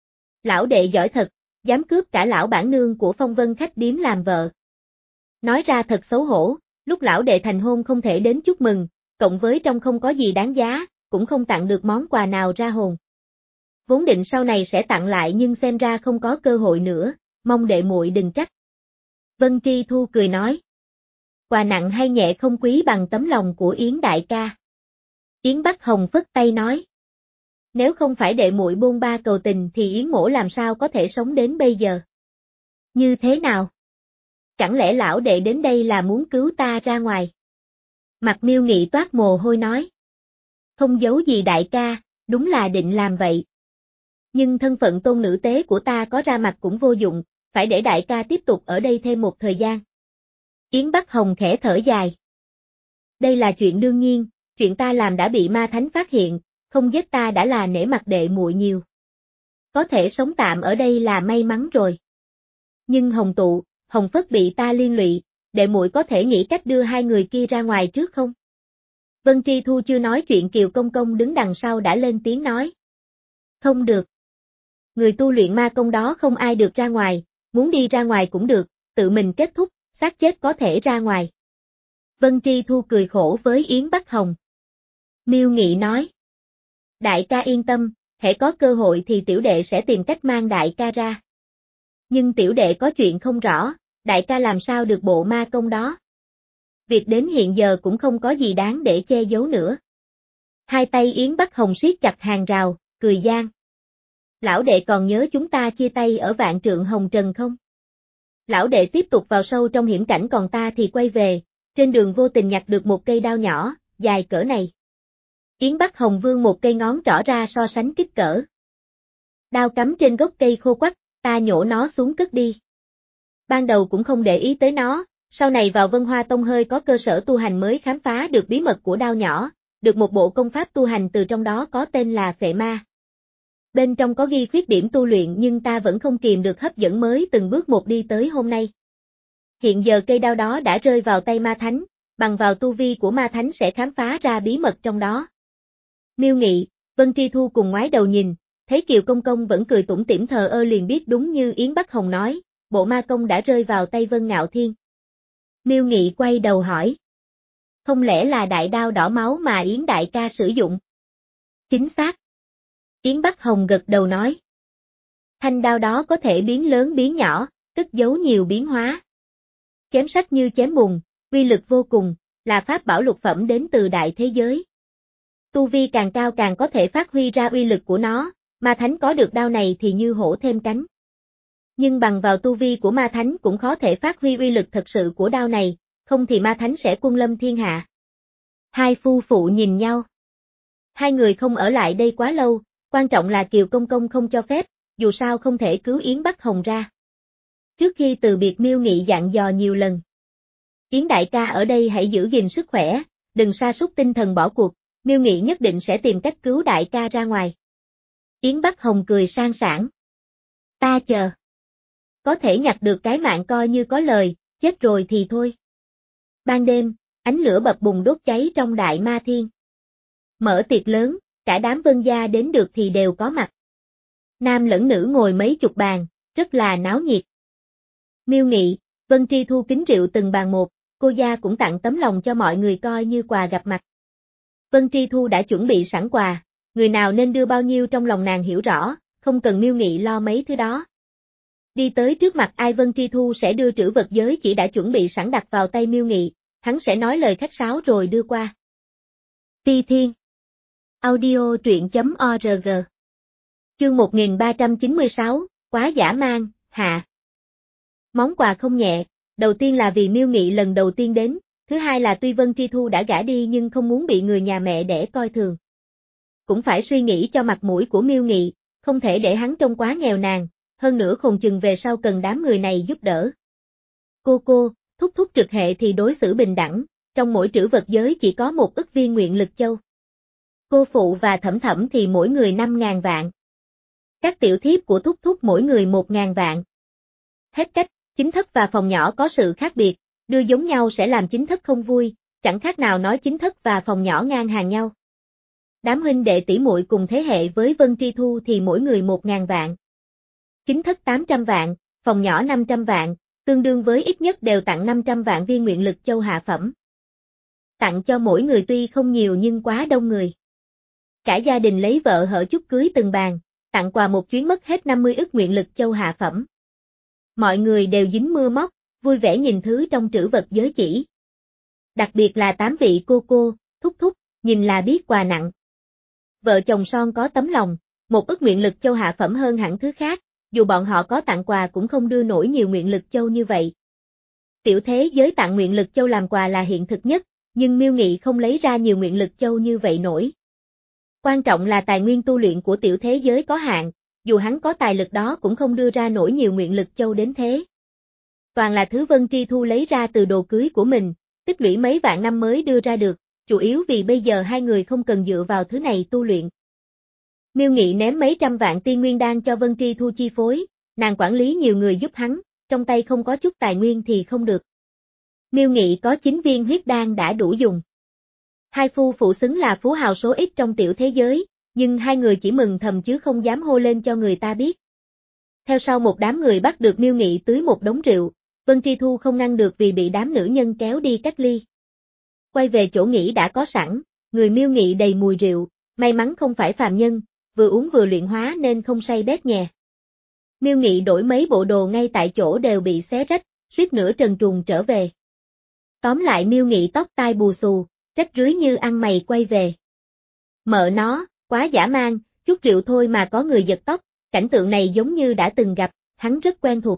Lão đệ giỏi thật, dám cướp cả lão bản nương của Phong Vân khách điếm làm vợ. Nói ra thật xấu hổ, lúc lão đệ thành hôn không thể đến chúc mừng, cộng với trong không có gì đáng giá, cũng không tặng được món quà nào ra hồn. Vốn định sau này sẽ tặng lại nhưng xem ra không có cơ hội nữa, mong đệ muội đừng trách. Vân Tri Thu cười nói. Quà nặng hay nhẹ không quý bằng tấm lòng của Yến đại ca. Yến Bắc Hồng phất tay nói. Nếu không phải đệ muội bôn ba cầu tình thì Yến mỗ làm sao có thể sống đến bây giờ? Như thế nào? Chẳng lẽ lão đệ đến đây là muốn cứu ta ra ngoài? Mặt Miêu Nghị toát mồ hôi nói. Không giấu gì đại ca, đúng là định làm vậy. Nhưng thân phận tôn nữ tế của ta có ra mặt cũng vô dụng, phải để đại ca tiếp tục ở đây thêm một thời gian. Yến Bắc Hồng khẽ thở dài. Đây là chuyện đương nhiên, chuyện ta làm đã bị ma thánh phát hiện, không giết ta đã là nể mặt đệ muội nhiều. Có thể sống tạm ở đây là may mắn rồi. Nhưng Hồng Tụ, Hồng Phất bị ta liên lụy, đệ muội có thể nghĩ cách đưa hai người kia ra ngoài trước không? Vân Tri Thu chưa nói chuyện Kiều Công Công đứng đằng sau đã lên tiếng nói. Không được. Người tu luyện ma công đó không ai được ra ngoài, muốn đi ra ngoài cũng được, tự mình kết thúc, xác chết có thể ra ngoài. Vân Tri Thu cười khổ với Yến Bắc Hồng. Miêu Nghị nói. Đại ca yên tâm, hễ có cơ hội thì tiểu đệ sẽ tìm cách mang đại ca ra. Nhưng tiểu đệ có chuyện không rõ, đại ca làm sao được bộ ma công đó. Việc đến hiện giờ cũng không có gì đáng để che giấu nữa. Hai tay Yến Bắc Hồng siết chặt hàng rào, cười gian. Lão đệ còn nhớ chúng ta chia tay ở vạn trượng hồng trần không? Lão đệ tiếp tục vào sâu trong hiểm cảnh còn ta thì quay về, trên đường vô tình nhặt được một cây đao nhỏ, dài cỡ này. Yến Bắc Hồng vươn một cây ngón trỏ ra so sánh kích cỡ. Đao cắm trên gốc cây khô quắt, ta nhổ nó xuống cất đi. Ban đầu cũng không để ý tới nó, sau này vào Vân Hoa Tông hơi có cơ sở tu hành mới khám phá được bí mật của đao nhỏ, được một bộ công pháp tu hành từ trong đó có tên là Phệ Ma. Bên trong có ghi khuyết điểm tu luyện nhưng ta vẫn không kìm được hấp dẫn mới từng bước một đi tới hôm nay. Hiện giờ cây đao đó đã rơi vào tay ma thánh, bằng vào tu vi của ma thánh sẽ khám phá ra bí mật trong đó. Miêu Nghị, Vân Tri Thu cùng ngoái đầu nhìn, thấy Kiều Công Công vẫn cười tủm tỉm thờ ơ liền biết đúng như Yến Bắc Hồng nói, bộ ma công đã rơi vào tay Vân Ngạo Thiên. Miêu Nghị quay đầu hỏi. Không lẽ là đại đao đỏ máu mà Yến đại ca sử dụng? Chính xác. Yến Bắc Hồng gật đầu nói. Thanh đao đó có thể biến lớn biến nhỏ, cất giấu nhiều biến hóa. Chém sắc như chém bùn, uy lực vô cùng, là pháp bảo lục phẩm đến từ đại thế giới. Tu vi càng cao càng có thể phát huy ra uy lực của nó, ma thánh có được đao này thì như hổ thêm cánh. Nhưng bằng vào tu vi của ma thánh cũng khó thể phát huy uy lực thật sự của đao này, không thì ma thánh sẽ quân lâm thiên hạ. Hai phu phụ nhìn nhau. Hai người không ở lại đây quá lâu, quan trọng là Kiều Công Công không cho phép, dù sao không thể cứu Yến Bắc Hồng ra. Trước khi từ biệt Miêu Nghị dặn dò nhiều lần. Yến đại ca ở đây hãy giữ gìn sức khỏe, đừng sa sút tinh thần bỏ cuộc, Miêu Nghị nhất định sẽ tìm cách cứu đại ca ra ngoài. Yến Bắc Hồng cười sang sảng. Ta chờ. Có thể nhặt được cái mạng coi như có lời, chết rồi thì thôi. Ban đêm, ánh lửa bập bùng đốt cháy trong Đại Ma Thiên. Mở tiệc lớn, cả đám Vân gia đến được thì đều có mặt. Nam lẫn nữ ngồi mấy chục bàn, rất là náo nhiệt. Miêu Nghị, Vân Tri Thu kính rượu từng bàn một, cô gia cũng tặng tấm lòng cho mọi người coi như quà gặp mặt. Vân Tri Thu đã chuẩn bị sẵn quà, người nào nên đưa bao nhiêu trong lòng nàng hiểu rõ, không cần Miêu Nghị lo mấy thứ đó. Đi tới trước mặt ai Vân Tri Thu sẽ đưa trữ vật giới chỉ đã chuẩn bị sẵn đặt vào tay Miêu Nghị, hắn sẽ nói lời khách sáo rồi đưa qua. Phi Thiên Audio truyện.org Chương một nghìn ba trăm chín mươi sáu, Quá dã man, hạ. Món quà không nhẹ, đầu tiên là vì Miêu Nghị lần đầu tiên đến, thứ hai là tuy Vân Tri Thu đã gả đi nhưng không muốn bị người nhà mẹ đẻ coi thường. Cũng phải suy nghĩ cho mặt mũi của Miêu Nghị, không thể để hắn trông quá nghèo nàn, hơn nữa khôn chừng về sau cần đám người này giúp đỡ. Cô cô, thúc thúc trực hệ thì đối xử bình đẳng, trong mỗi trữ vật giới chỉ có một ức viên nguyện lực châu. Cô phụ và thẩm thẩm thì mỗi người năm ngàn vạn. Các tiểu thiếp của thúc thúc mỗi người một ngàn vạn. Hết cách, chính thất và phòng nhỏ có sự khác biệt, đưa giống nhau sẽ làm chính thất không vui, chẳng khác nào nói chính thất và phòng nhỏ ngang hàng nhau. Đám huynh đệ tỷ muội cùng thế hệ với Vân Tri Thu thì mỗi người một ngàn vạn. Chính thất tám trăm vạn, phòng nhỏ năm trăm vạn, tương đương với ít nhất đều tặng năm trăm vạn viên nguyện lực châu hạ phẩm. Tặng cho mỗi người tuy không nhiều nhưng quá đông người. Cả gia đình lấy vợ hở chúc cưới từng bàn, tặng quà một chuyến mất hết năm mươi ức nguyện lực châu hạ phẩm. Mọi người đều dính mưa móc, vui vẻ nhìn thứ trong trữ vật giới chỉ. Đặc biệt là tám vị cô cô, thúc thúc, nhìn là biết quà nặng. Vợ chồng son có tấm lòng, một ức nguyện lực châu hạ phẩm hơn hẳn thứ khác, dù bọn họ có tặng quà cũng không đưa nổi nhiều nguyện lực châu như vậy. Tiểu thế giới tặng nguyện lực châu làm quà là hiện thực nhất, nhưng Miêu Nghị không lấy ra nhiều nguyện lực châu như vậy nổi. Quan trọng là tài nguyên tu luyện của tiểu thế giới có hạn, dù hắn có tài lực đó cũng không đưa ra nổi nhiều nguyện lực châu đến thế. Toàn là thứ Vân Tri Thu lấy ra từ đồ cưới của mình, tích lũy mấy vạn năm mới đưa ra được, chủ yếu vì bây giờ hai người không cần dựa vào thứ này tu luyện. Miêu Nghị ném mấy trăm vạn tiên nguyên đan cho Vân Tri Thu chi phối, nàng quản lý nhiều người giúp hắn, trong tay không có chút tài nguyên thì không được. Miêu Nghị có chín viên huyết đan đã đủ dùng. Hai phu phụ xứng là phú hào số ít trong tiểu thế giới, nhưng hai người chỉ mừng thầm chứ không dám hô lên cho người ta biết. Theo sau một đám người bắt được Miêu Nghị tưới một đống rượu, Vân Tri Thu không ngăn được vì bị đám nữ nhân kéo đi cách ly. Quay về chỗ nghỉ đã có sẵn, người Miêu Nghị đầy mùi rượu, may mắn không phải phàm nhân, vừa uống vừa luyện hóa nên không say bét nhè. Miêu Nghị đổi mấy bộ đồ ngay tại chỗ đều bị xé rách, suýt nữa trần truồng trở về. Tóm lại Miêu Nghị tóc tai bù xù, rách rưới như ăn mày quay về. Mợ nó, quá dã man, chút rượu thôi mà có người giật tóc, cảnh tượng này giống như đã từng gặp, hắn rất quen thuộc.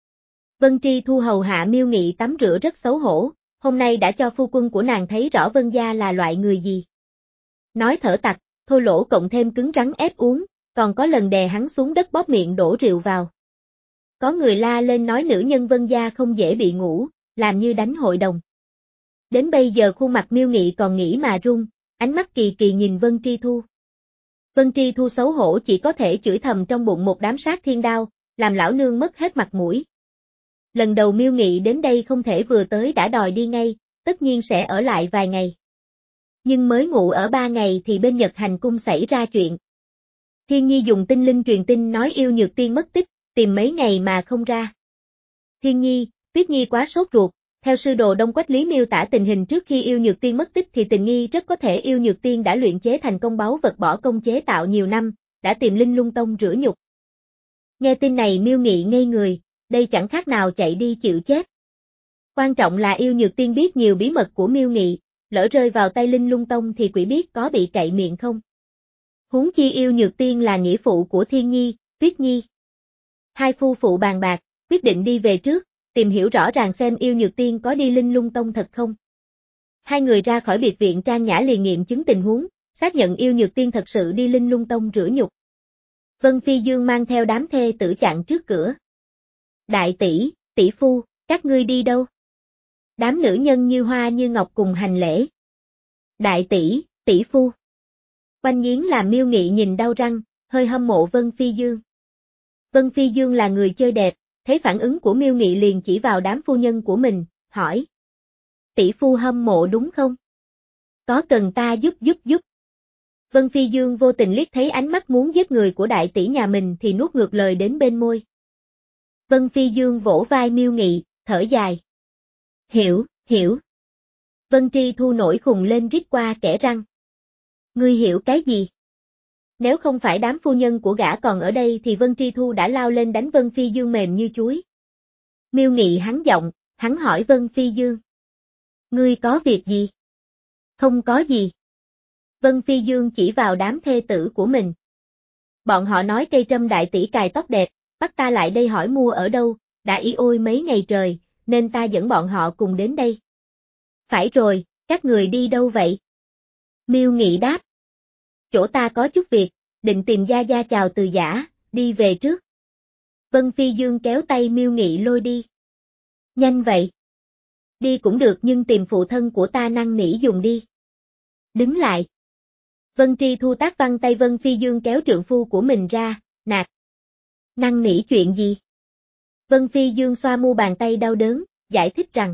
Vân Tri Thu hầu hạ Miêu Nghị tắm rửa rất xấu hổ, hôm nay đã cho phu quân của nàng thấy rõ Vân gia là loại người gì. Nói thở tặc, thô lỗ cộng thêm cứng rắn ép uống, còn có lần đè hắn xuống đất bóp miệng đổ rượu vào. Có người la lên nói nữ nhân Vân gia không dễ bị ngủ, làm như đánh hội đồng. Đến bây giờ khuôn mặt Miêu Nghị còn nghĩ mà run, ánh mắt kỳ kỳ nhìn Vân Tri Thu. Vân Tri Thu xấu hổ chỉ có thể chửi thầm trong bụng một đám sát thiên đao, làm lão nương mất hết mặt mũi. Lần đầu Miêu Nghị đến đây không thể vừa tới đã đòi đi ngay, tất nhiên sẽ ở lại vài ngày. Nhưng mới ngủ ở ba ngày thì bên Nhật Hành Cung xảy ra chuyện. Thiên Nhi dùng tinh linh truyền tin nói yêu Nhược Tiên mất tích, tìm mấy ngày mà không ra. Thiên Nhi, Tuyết Nhi quá sốt ruột, theo sư đồ Đông Quách Lý miêu tả tình hình trước khi yêu Nhược Tiên mất tích thì tình nghi rất có thể yêu Nhược Tiên đã luyện chế thành công báu vật bỏ công chế tạo nhiều năm, đã tìm Linh Lung Tông rửa nhục. Nghe tin này Miêu Nghị ngây người, đây chẳng khác nào chạy đi chịu chết. Quan trọng là yêu Nhược Tiên biết nhiều bí mật của Miêu Nghị, lỡ rơi vào tay Linh Lung Tông thì quỷ biết có bị cậy miệng không. Huống chi yêu Nhược Tiên là nghĩa phụ của Thiên Nhi, Tuyết Nhi. Hai phu phụ bàn bạc, quyết định đi về trước, tìm hiểu rõ ràng xem yêu Nhược Tiên có đi Linh Lung Tông thật không. Hai người ra khỏi biệt viện trang nhã liền nghiệm chứng tình huống, xác nhận yêu Nhược Tiên thật sự đi Linh Lung Tông rửa nhục. Vân Phi Dương mang theo đám thê tử chặn trước cửa. Đại tỷ, tỷ phu, các ngươi đi đâu? Đám nữ nhân như hoa như ngọc cùng hành lễ. Đại tỷ, tỷ phu. Quanh Nhiến làm Miêu Nghị nhìn đau răng, hơi hâm mộ Vân Phi Dương. Vân Phi Dương là người chơi đẹp, thấy phản ứng của Miêu Nghị liền chỉ vào đám phu nhân của mình, hỏi. Tỷ phu hâm mộ đúng không? Có cần ta giúp giúp giúp? Vân Phi Dương vô tình liếc thấy ánh mắt muốn giết người của đại tỷ nhà mình thì nuốt ngược lời đến bên môi. Vân Phi Dương vỗ vai Miêu Nghị, thở dài. Hiểu, hiểu. Vân Tri Thu nổi khùng lên rít qua kẽ răng. Ngươi hiểu cái gì? Nếu không phải đám phu nhân của gã còn ở đây thì Vân Tri Thu đã lao lên đánh Vân Phi Dương mềm như chuối. Miêu Nghị hắn giọng, hắn hỏi Vân Phi Dương. Ngươi có việc gì? Không có gì. Vân Phi Dương chỉ vào đám thê tử của mình. Bọn họ nói cây trâm đại tỷ cài tóc đẹp, bắt ta lại đây hỏi mua ở đâu, đã y ôi mấy ngày trời, nên ta dẫn bọn họ cùng đến đây. Phải rồi, các người đi đâu vậy? Miêu Nghị đáp. Chỗ ta có chút việc, định tìm gia gia chào từ giả, đi về trước. Vân Phi Dương kéo tay Miêu Nghị lôi đi. Nhanh vậy. Đi cũng được nhưng tìm phụ thân của ta năn nỉ dùng đi. Đứng lại. Vân Tri Thu tác văn tay Vân Phi Dương kéo trượng phu của mình ra, nạt. Năn nỉ chuyện gì? Vân Phi Dương xoa mu bàn tay đau đớn, giải thích rằng.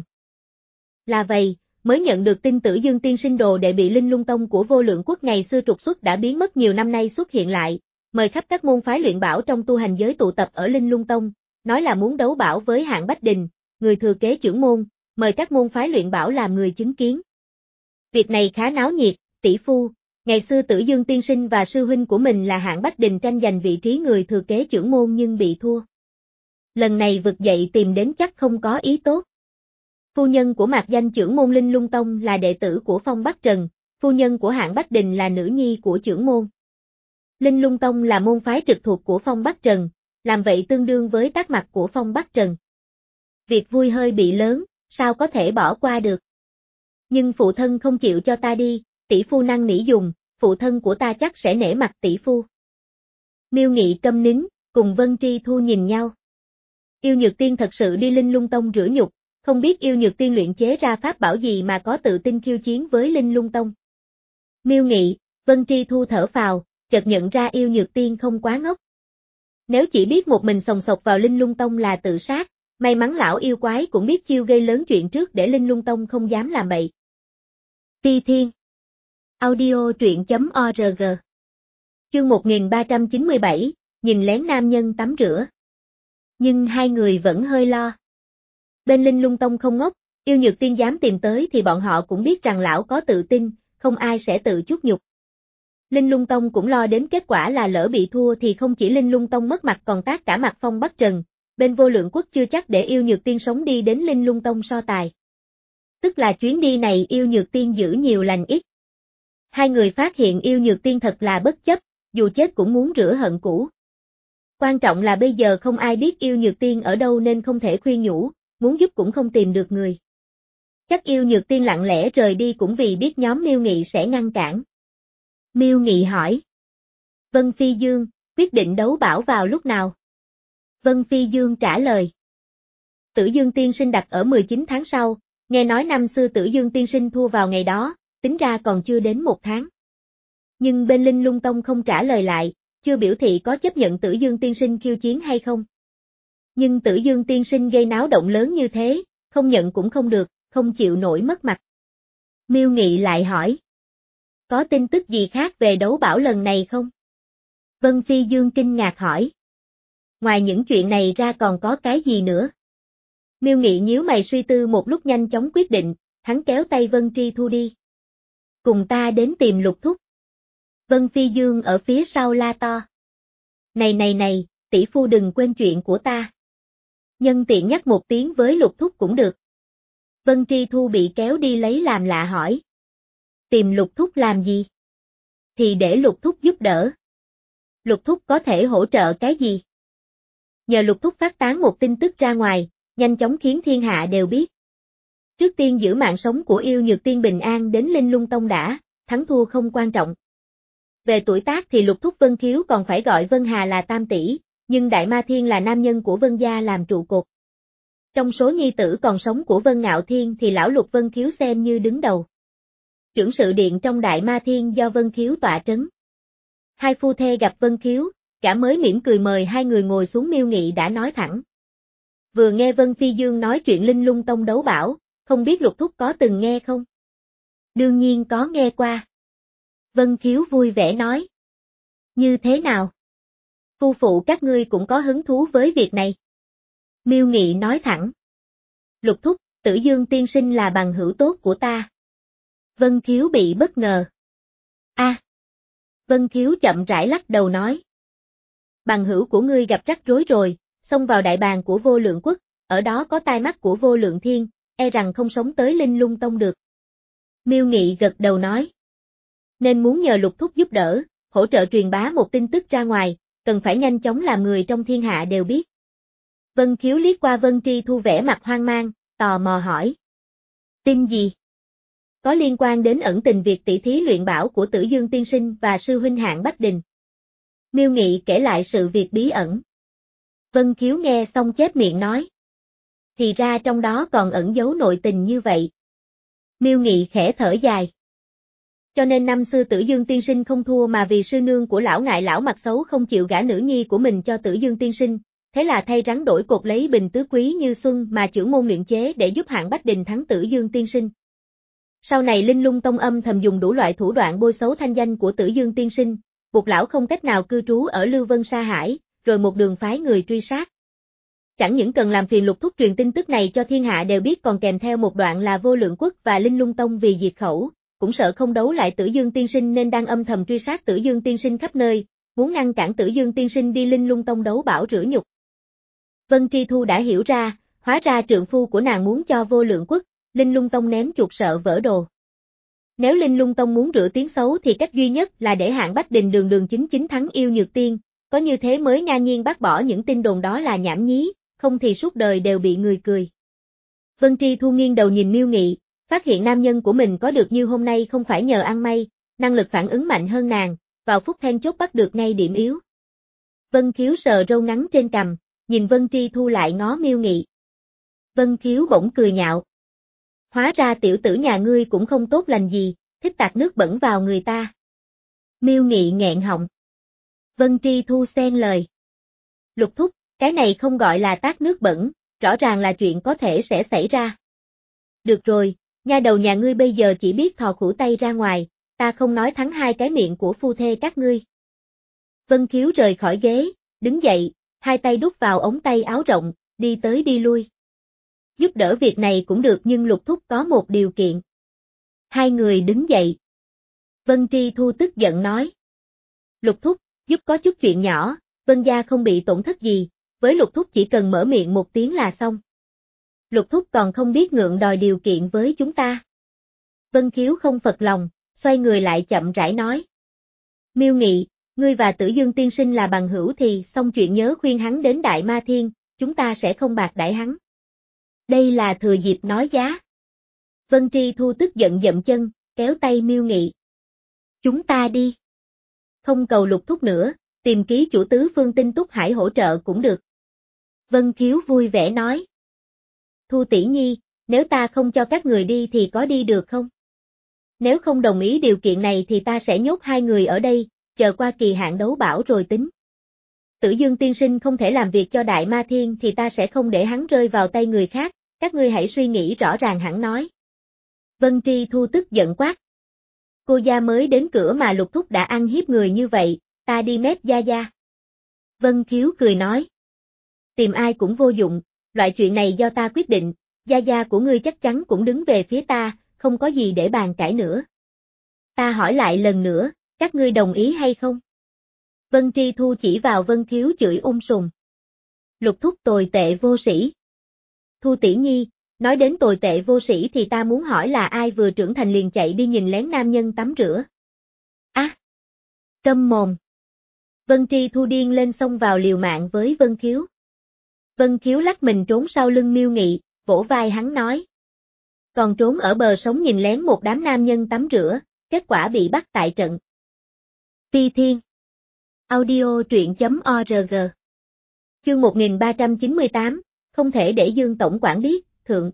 Là vậy, mới nhận được tin Tử Dương tiên sinh đồ đệ bị Linh Lung Tông của Vô Lượng Quốc ngày xưa trục xuất đã biến mất nhiều năm nay xuất hiện lại, mời khắp các môn phái luyện bảo trong tu hành giới tụ tập ở Linh Lung Tông, nói là muốn đấu bảo với Hạng Bách Đình, người thừa kế trưởng môn, mời các môn phái luyện bảo làm người chứng kiến. Việc này khá náo nhiệt, tỷ phu, ngày xưa Tử Dương tiên sinh và sư huynh của mình là Hạng Bách Đình tranh giành vị trí người thừa kế trưởng môn nhưng bị thua. Lần này vực dậy tìm đến chắc không có ý tốt. Phu nhân của mạc danh trưởng môn Linh Lung Tông là đệ tử của Phong Bắc Trần, phu nhân của Hạng Bách Đình là nữ nhi của trưởng môn. Linh Lung Tông là môn phái trực thuộc của Phong Bắc Trần, làm vậy tương đương với tác mặt của Phong Bắc Trần. Việc vui hơi bị lớn, sao có thể bỏ qua được. Nhưng phụ thân không chịu cho ta đi, tỷ phu năn nỉ dùng, phụ thân của ta chắc sẽ nể mặt tỷ phu. Miêu Nghị câm nín, cùng Vân Tri Thu nhìn nhau. Yêu Nhược Tiên thật sự đi Linh Lung Tông rửa nhục, không biết Yêu Nhược Tiên luyện chế ra pháp bảo gì mà có tự tin khiêu chiến với Linh Lung Tông. Miêu Nghị, Vân Tri Thu thở phào, chợt nhận ra Yêu Nhược Tiên không quá ngốc. Nếu chỉ biết một mình sòng sọc vào Linh Lung Tông là tự sát, may mắn lão yêu quái cũng biết chiêu gây lớn chuyện trước để Linh Lung Tông không dám làm bậy. Phi Thiên Audio truyện chấm org Chương một nghìn ba trăm chín mươi bảy, nhìn lén nam nhân tắm rửa. Nhưng hai người vẫn hơi lo. Bên Linh Lung Tông không ngốc, Yêu Nhược Tiên dám tìm tới thì bọn họ cũng biết rằng lão có tự tin, không ai sẽ tự chuốc nhục. Linh Lung Tông cũng lo đến kết quả là lỡ bị thua thì không chỉ Linh Lung Tông mất mặt còn tát cả mặt Phong Bắc Trần, bên Vô Lượng Quốc chưa chắc để Yêu Nhược Tiên sống đi đến Linh Lung Tông so tài. Tức là chuyến đi này Yêu Nhược Tiên giữ nhiều lành ít. Hai người phát hiện Yêu Nhược Tiên thật là bất chấp, dù chết cũng muốn rửa hận cũ. Quan trọng là bây giờ không ai biết Yêu Nhược Tiên ở đâu nên không thể khuyên nhủ, muốn giúp cũng không tìm được người. Chắc Yêu Nhược Tiên lặng lẽ rời đi cũng vì biết nhóm Miêu Nghị sẽ ngăn cản. Miêu Nghị hỏi. Vân Phi Dương, quyết định đấu bảo vào lúc nào? Vân Phi Dương trả lời. Tử Dương tiên sinh đặt ở mười chín tháng sau, nghe nói năm xưa Tử Dương tiên sinh thua vào ngày đó, tính ra còn chưa đến một tháng. Nhưng bên Linh Lung Tông không trả lời lại, chưa biểu thị có chấp nhận Tử Dương tiên sinh khiêu chiến hay không. Nhưng Tử Dương tiên sinh gây náo động lớn như thế, không nhận cũng không được, không chịu nổi mất mặt. Miêu Nghị lại hỏi. Có tin tức gì khác về đấu bảo lần này không? Vân Phi Dương kinh ngạc hỏi. Ngoài những chuyện này ra còn có cái gì nữa? Miêu Nghị nhíu mày suy tư một lúc nhanh chóng quyết định, hắn kéo tay Vân Tri Thu đi. Cùng ta đến tìm Lục Thúc. Vân Phi Dương ở phía sau la to. Này này này, tỷ phu đừng quên chuyện của ta. Nhân tiện nhắc một tiếng với Lục Thúc cũng được. Vân Tri Thu bị kéo đi lấy làm lạ hỏi. Tìm Lục Thúc làm gì? Thì để Lục Thúc giúp đỡ. Lục Thúc có thể hỗ trợ cái gì? Nhờ Lục Thúc phát tán một tin tức ra ngoài, nhanh chóng khiến thiên hạ đều biết. Trước tiên giữ mạng sống của Yêu Nhược Tiên bình an đến Linh Lung Tông đã, thắng thua không quan trọng. Về tuổi tác thì Lục Thúc Vân Khiếu còn phải gọi Vân Hà là tam tỷ, nhưng Đại Ma Thiên là nam nhân của Vân gia làm trụ cột. Trong số nhi tử còn sống của Vân Ngạo Thiên thì lão Lục Vân Khiếu xem như đứng đầu. Chưởng sự điện trong Đại Ma Thiên do Vân Khiếu tọa trấn. Hai phu thê gặp Vân Khiếu, cả mới mỉm cười mời hai người ngồi xuống. Miêu Nghị đã nói thẳng. Vừa nghe Vân Phi Dương nói chuyện Linh Lung Tông đấu bảo, không biết Lục thúc có từng nghe không? Đương nhiên có nghe qua. Vân Khiếu vui vẻ nói. Như thế nào? Phu phụ các ngươi cũng có hứng thú với việc này. Miêu Nghị nói thẳng. Lục thúc, Tử Dương tiên sinh là bằng hữu tốt của ta. Vân Khiếu bị bất ngờ. A. À. Vân Khiếu chậm rãi lắc đầu nói. Bằng hữu của ngươi gặp rắc rối rồi, xông vào đại bàng của Vô Lượng Quốc, ở đó có tai mắt của Vô Lượng Thiên, e rằng không sống tới Linh Lung Tông được. Miêu Nghị gật đầu nói. Nên muốn nhờ Lục thúc giúp đỡ, hỗ trợ truyền bá một tin tức ra ngoài, cần phải nhanh chóng làm người trong thiên hạ đều biết. Vân Khiếu liếc qua Vân Tri Thu vẻ mặt hoang mang, tò mò hỏi. Tin gì? Có liên quan đến ẩn tình việc tỷ thí luyện bảo của Tử Dương tiên sinh và sư huynh Hạng Bách Đình. Miêu Nghị kể lại sự việc bí ẩn. Vân Khiếu nghe xong chép miệng nói. Thì ra trong đó còn ẩn giấu nội tình như vậy. Miêu Nghị khẽ thở dài. Cho nên năm xưa Tử Dương tiên sinh không thua mà vì sư nương của lão ngại lão mặt xấu không chịu gả nữ nhi của mình cho Tử Dương tiên sinh, thế là thay rắn đổi cột lấy bình tứ quý như xuân mà chưởng môn luyện chế để giúp Hạng Bách Đình thắng Tử Dương tiên sinh. Sau này Linh Lung Tông âm thầm dùng đủ loại thủ đoạn bôi xấu thanh danh của Tử Dương tiên sinh, buộc lão không cách nào cư trú ở Lưu Vân Sa Hải, rồi một đường phái người truy sát. Chẳng những cần làm phiền Lục thúc truyền tin tức này cho thiên hạ đều biết, còn kèm theo một đoạn là Vô Lượng Quốc và Linh Lung Tông vì diệt khẩu, cũng sợ không đấu lại Tử Dương tiên sinh nên đang âm thầm truy sát Tử Dương tiên sinh khắp nơi, muốn ngăn cản Tử Dương tiên sinh đi Linh Lung Tông đấu bảo rửa nhục. Vân Tri Thu đã hiểu ra, hóa ra trượng phu của nàng muốn cho Vô Lượng Quốc, Linh Lung Tông ném chuột sợ vỡ đồ. Nếu Linh Lung Tông muốn rửa tiếng xấu thì cách duy nhất là để Hạng Bách Đình đường đường chính chính thắng Yêu Nhược Tiên, có như thế mới ngang nhiên bác bỏ những tin đồn đó là nhảm nhí, không thì suốt đời đều bị người cười. Vân Tri Thu nghiêng đầu nhìn Miêu Nghị, phát hiện nam nhân của mình có được như hôm nay không phải nhờ ăn may, năng lực phản ứng mạnh hơn nàng, vào phút then chốt bắt được ngay điểm yếu. Vân Khiếu sờ râu ngắn trên cằm, nhìn Vân Tri Thu lại ngó Miêu Nghị. Vân Khiếu bỗng cười nhạo. Hóa ra tiểu tử nhà ngươi cũng không tốt lành gì, thích tạt nước bẩn vào người ta. Miêu Nghị nghẹn họng. Vân Tri Thu xen lời. Lục thúc, cái này không gọi là tát nước bẩn, rõ ràng là chuyện có thể sẽ xảy ra. Được rồi, nha đầu nhà ngươi bây giờ chỉ biết thò khủ tay ra ngoài, ta không nói thắng hai cái miệng của phu thê các ngươi. Vân Khiếu rời khỏi ghế, đứng dậy, hai tay đút vào ống tay áo rộng, đi tới đi lui. Giúp đỡ việc này cũng được nhưng Lục thúc có một điều kiện. Hai người đứng dậy. Vân Tri Thu tức giận nói. Lục thúc, giúp có chút chuyện nhỏ, Vân gia không bị tổn thất gì, với Lục thúc chỉ cần mở miệng một tiếng là xong. Lục thúc còn không biết ngượng đòi điều kiện với chúng ta. Vân Khiếu không phật lòng, xoay người lại chậm rãi nói. Miêu Nghị, ngươi và Tử Dương tiên sinh là bằng hữu thì xong chuyện nhớ khuyên hắn đến Đại Ma Thiên, chúng ta sẽ không bạc đãi hắn. Đây là thừa dịp nói giá. Vân Tri Thu tức giận dậm chân, kéo tay Miêu Nghị. Chúng ta đi. Không cầu Lục thúc nữa, tìm ký chủ tứ phương Tinh Túc Hải hỗ trợ cũng được. Vân Khiếu vui vẻ nói. Thu tỷ nhi, nếu ta không cho các người đi thì có đi được không? Nếu không đồng ý điều kiện này thì ta sẽ nhốt hai người ở đây, chờ qua kỳ hạn đấu bảo rồi tính. Tử Dương tiên sinh không thể làm việc cho Đại Ma Thiên thì ta sẽ không để hắn rơi vào tay người khác, các ngươi hãy suy nghĩ rõ ràng hẳn nói. Vân Tri Thu tức giận quát. Cô gia mới đến cửa mà Lục thúc đã ăn hiếp người như vậy, ta đi mép gia gia. Vân Khiếu cười nói. Tìm ai cũng vô dụng, loại chuyện này do ta quyết định, gia gia của ngươi chắc chắn cũng đứng về phía ta, không có gì để bàn cãi nữa. Ta hỏi lại lần nữa, các ngươi đồng ý hay không? Vân Tri Thu chỉ vào Vân Khiếu chửi um sùm. Lục thúc tồi tệ vô sĩ. Thu tỷ nhi, nói đến tồi tệ vô sĩ thì ta muốn hỏi là ai vừa trưởng thành liền chạy đi nhìn lén nam nhân tắm rửa. Á! À, câm mồm! Vân Tri Thu điên lên xông vào liều mạng với Vân Khiếu. Vân Khiếu lắc mình trốn sau lưng Miêu Nghị, vỗ vai hắn nói. Còn trốn ở bờ sống nhìn lén một đám nam nhân tắm rửa, kết quả bị bắt tại trận. Phi Thiên. Audio truyện chấm org Chương một nghìn ba trăm chín mươi tám, không thể để Dương tổng quản biết, thượng.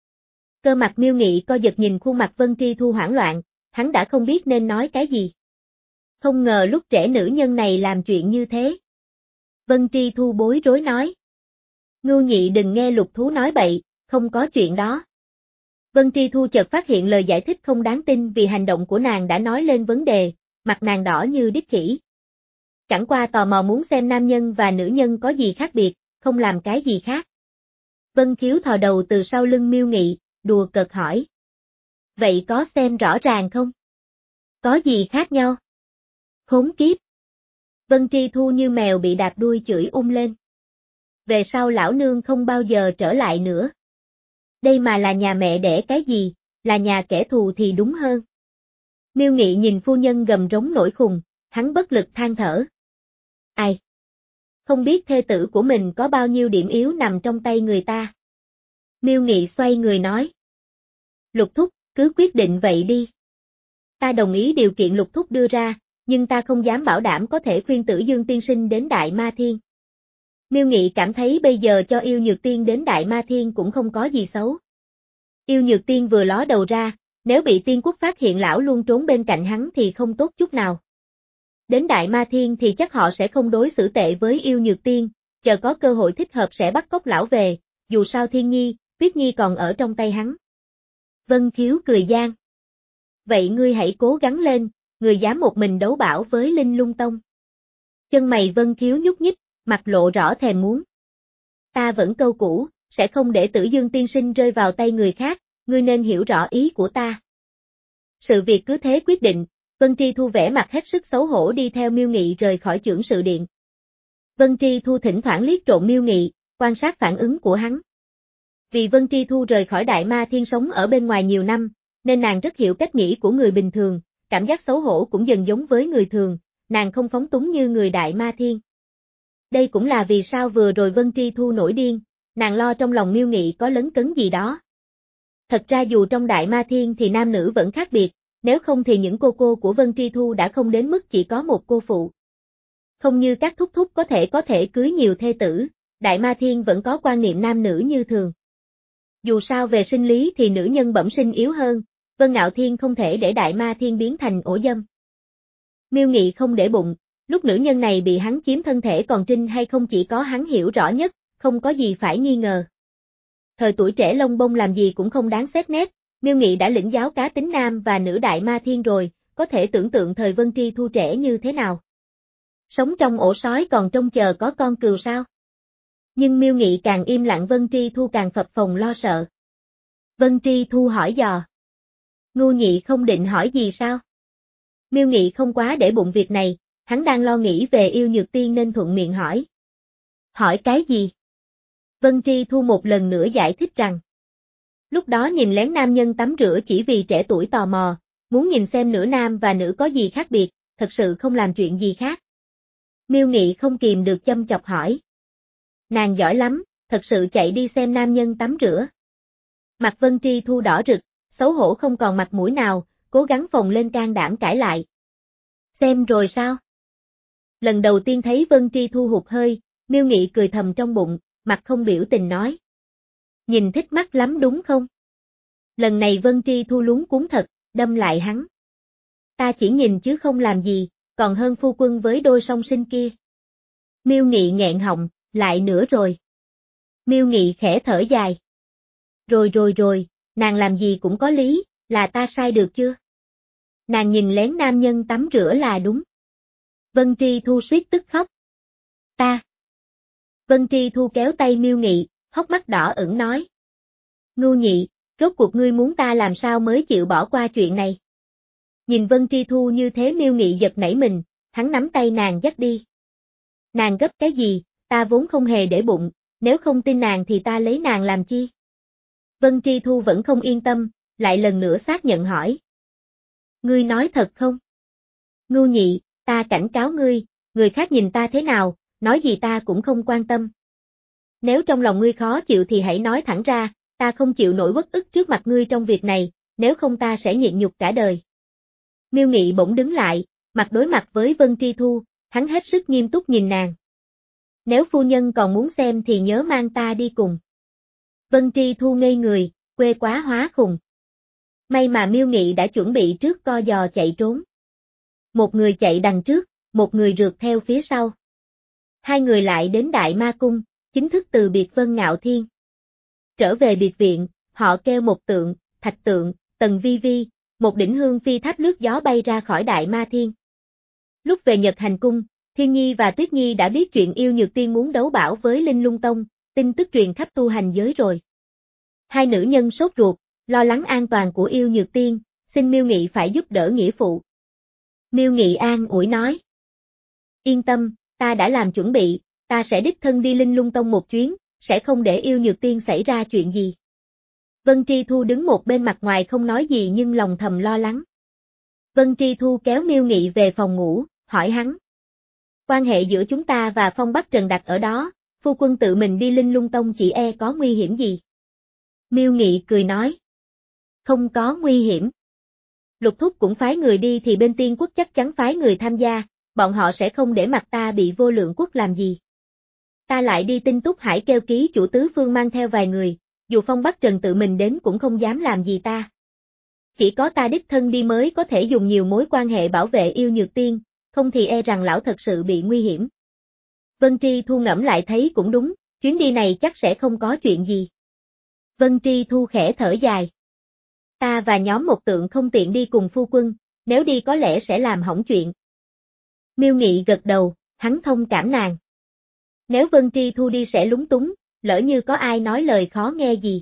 Cơ mặt Miêu Nghị co giật nhìn khuôn mặt Vân Tri Thu hoảng loạn, hắn đã không biết nên nói cái gì. Không ngờ lúc trẻ nữ nhân này làm chuyện như thế. Vân Tri Thu bối rối nói. Ngưu Nhị đừng nghe Lục Thú nói bậy, không có chuyện đó. Vân Tri Thu chợt phát hiện lời giải thích không đáng tin vì hành động của nàng đã nói lên vấn đề, mặt nàng đỏ như đít khỉ. Chẳng qua tò mò muốn xem nam nhân và nữ nhân có gì khác biệt, không làm cái gì khác. Vân Khiếu thò đầu từ sau lưng Miêu Nghị, đùa cợt hỏi. Vậy có xem rõ ràng không? Có gì khác nhau? Khốn kiếp! Vân Tri Thu như mèo bị đạp đuôi chửi ung lên. Về sau lão nương không bao giờ trở lại nữa. Đây mà là nhà mẹ đẻ cái gì, là nhà kẻ thù thì đúng hơn. Miêu Nghị nhìn phu nhân gầm rống nổi khùng, hắn bất lực than thở. Ai? Không biết thê tử của mình có bao nhiêu điểm yếu nằm trong tay người ta. Miêu Nghị xoay người nói. Lục Thúc, cứ quyết định vậy đi. Ta đồng ý điều kiện Lục Thúc đưa ra, nhưng ta không dám bảo đảm có thể khuyên Tử Dương tiên sinh đến Đại Ma Thiên. Miêu Nghị cảm thấy bây giờ cho Yêu Nhược Tiên đến Đại Ma Thiên cũng không có gì xấu. Yêu Nhược Tiên vừa ló đầu ra, nếu bị Tiên Quốc phát hiện lão luôn trốn bên cạnh hắn thì không tốt chút nào. Đến Đại Ma Thiên thì chắc họ sẽ không đối xử tệ với Yêu Nhược Tiên, chờ có cơ hội thích hợp sẽ bắt cóc lão về, dù sao Thiên Nhi, Tuyết Nhi còn ở trong tay hắn. Vân Khiếu cười gian. Vậy ngươi hãy cố gắng lên, người dám một mình đấu bảo với Linh Lung Tông. Chân mày Vân Khiếu nhúc nhích, mặt lộ rõ thèm muốn. Ta vẫn câu cũ, sẽ không để Tử Dương tiên sinh rơi vào tay người khác, ngươi nên hiểu rõ ý của ta. Sự việc cứ thế quyết định, Vân Tri Thu vẻ mặt hết sức xấu hổ đi theo Miêu Nghị rời khỏi chưởng sự điện. Vân Tri Thu thỉnh thoảng liếc trộm Miêu Nghị, quan sát phản ứng của hắn. Vì Vân Tri Thu rời khỏi Đại Ma Thiên sống ở bên ngoài nhiều năm, nên nàng rất hiểu cách nghĩ của người bình thường, cảm giác xấu hổ cũng dần giống với người thường, nàng không phóng túng như người Đại Ma Thiên. Đây cũng là vì sao vừa rồi Vân Tri Thu nổi điên, nàng lo trong lòng Miêu Nghị có lấn cấn gì đó. Thật ra dù trong Đại Ma Thiên thì nam nữ vẫn khác biệt, nếu không thì những cô cô của Vân Tri Thu đã không đến mức chỉ có một cô phụ. Không như các thúc thúc có thể có thể cưới nhiều thê tử, Đại Ma Thiên vẫn có quan niệm nam nữ như thường. Dù sao về sinh lý thì nữ nhân bẩm sinh yếu hơn, Vân Ngạo Thiên không thể để Đại Ma Thiên biến thành ổ dâm. Miêu Nghị không để bụng, lúc nữ nhân này bị hắn chiếm thân thể còn trinh hay không chỉ có hắn hiểu rõ nhất, không có gì phải nghi ngờ. Thời tuổi trẻ lông bông làm gì cũng không đáng xét nét, Miêu Nghị đã lĩnh giáo cá tính nam và nữ Đại Ma Thiên rồi, có thể tưởng tượng thời Vân Tri Thu trẻ như thế nào. Sống trong ổ sói còn trông chờ có con cừu sao? Nhưng Miêu Nghị càng im lặng Vân Tri Thu càng phập phồng lo sợ. Vân Tri Thu hỏi dò. Ngưu Nhị không định hỏi gì sao? Miêu Nghị không quá để bụng việc này, hắn đang lo nghĩ về Yêu Nhược Tiên nên thuận miệng hỏi. Hỏi cái gì? Vân Tri Thu một lần nữa giải thích rằng. Lúc đó nhìn lén nam nhân tắm rửa chỉ vì trẻ tuổi tò mò, muốn nhìn xem nửa nam và nữ có gì khác biệt, thật sự không làm chuyện gì khác. Miêu Nghị không kìm được châm chọc hỏi. Nàng giỏi lắm, thật sự chạy đi xem nam nhân tắm rửa. Mặt Vân Tri Thu đỏ rực, xấu hổ không còn mặt mũi nào, cố gắng phồng lên can đảm cãi lại. Xem rồi sao? Lần đầu tiên thấy Vân Tri Thu hụt hơi, Miêu Nghị cười thầm trong bụng, mặt không biểu tình nói. Nhìn thích mắt lắm đúng không? Lần này Vân Tri Thu luống cuống thật, đâm lại hắn. Ta chỉ nhìn chứ không làm gì, còn hơn phu quân với đôi song sinh kia. Miêu Nghị nghẹn họng, lại nữa rồi. Miêu Nghị khẽ thở dài. Rồi rồi rồi, nàng làm gì cũng có lý, là ta sai được chưa? Nàng nhìn lén nam nhân tắm rửa là đúng. Vân Tri Thu suýt tức khóc. Ta. Vân Tri Thu kéo tay Miêu Nghị, hốc mắt đỏ ửng nói. Ngưu Nhị, rốt cuộc ngươi muốn ta làm sao mới chịu bỏ qua chuyện này? Nhìn Vân Tri Thu như thế Miêu Nghị giật nảy mình, hắn nắm tay nàng dắt đi. Nàng gấp cái gì, ta vốn không hề để bụng, nếu không tin nàng thì ta lấy nàng làm chi? Vân Tri Thu vẫn không yên tâm, lại lần nữa xác nhận hỏi. Ngươi nói thật không? Ngưu Nhị, ta cảnh cáo ngươi, người khác nhìn ta thế nào, nói gì ta cũng không quan tâm. Nếu trong lòng ngươi khó chịu thì hãy nói thẳng ra, ta không chịu nổi uất ức trước mặt ngươi trong việc này, nếu không ta sẽ nhịn nhục cả đời. Miêu Nghị bỗng đứng lại, mặt đối mặt với Vân Tri Thu, hắn hết sức nghiêm túc nhìn nàng. Nếu phu nhân còn muốn xem thì nhớ mang ta đi cùng. Vân Tri Thu ngây người, quê quá hóa khùng. May mà Miêu Nghị đã chuẩn bị trước co giò chạy trốn. Một người chạy đằng trước, một người rượt theo phía sau. Hai người lại đến Đại Ma Cung, chính thức từ biệt Vân Ngạo Thiên. Trở về biệt viện, họ kêu một tượng, thạch tượng, Tần Vi Vi, một đỉnh hương phi tháp lướt gió bay ra khỏi Đại Ma Thiên. Lúc về Nhật Hành Cung, Thiên Nhi và Tuyết Nhi đã biết chuyện Yêu Nhược Tiên muốn đấu bảo với Linh Lung Tông, tin tức truyền khắp tu hành giới rồi. Hai nữ nhân sốt ruột, lo lắng an toàn của Yêu Nhược Tiên, xin Miêu Nghị phải giúp đỡ nghĩa phụ. Miêu Nghị an ủi nói. Yên tâm, ta đã làm chuẩn bị, ta sẽ đích thân đi Linh Lung Tông một chuyến, sẽ không để Yêu Nhược Tiên xảy ra chuyện gì. Vân Tri Thu đứng một bên mặt ngoài không nói gì nhưng lòng thầm lo lắng. Vân Tri Thu kéo Miêu Nghị về phòng ngủ, hỏi hắn. Quan hệ giữa chúng ta và Phong Bắc Trần đặt ở đó, phu quân tự mình đi Linh Lung Tông chỉ e có nguy hiểm gì? Miêu Nghị cười nói. Không có nguy hiểm. Lục Thúc cũng phái người đi thì bên Tiên Quốc chắc chắn phái người tham gia, bọn họ sẽ không để mặt ta bị Vô Lượng Quốc làm gì. Ta lại đi tin Túc Hải kêu ký chủ tứ phương mang theo vài người, dù Phong Bắc Trần tự mình đến cũng không dám làm gì ta. Chỉ có ta đích thân đi mới có thể dùng nhiều mối quan hệ bảo vệ Yêu Nhược Tiên, không thì e rằng lão thật sự bị nguy hiểm. Vân Tri Thu ngẫm lại thấy cũng đúng, chuyến đi này chắc sẽ không có chuyện gì. Vân Tri Thu khẽ thở dài. Ta và nhóm một tượng không tiện đi cùng phu quân, nếu đi có lẽ sẽ làm hỏng chuyện. Miêu Nghị gật đầu, hắn thông cảm nàng. Nếu Vân Tri Thu đi sẽ lúng túng, lỡ như có ai nói lời khó nghe gì.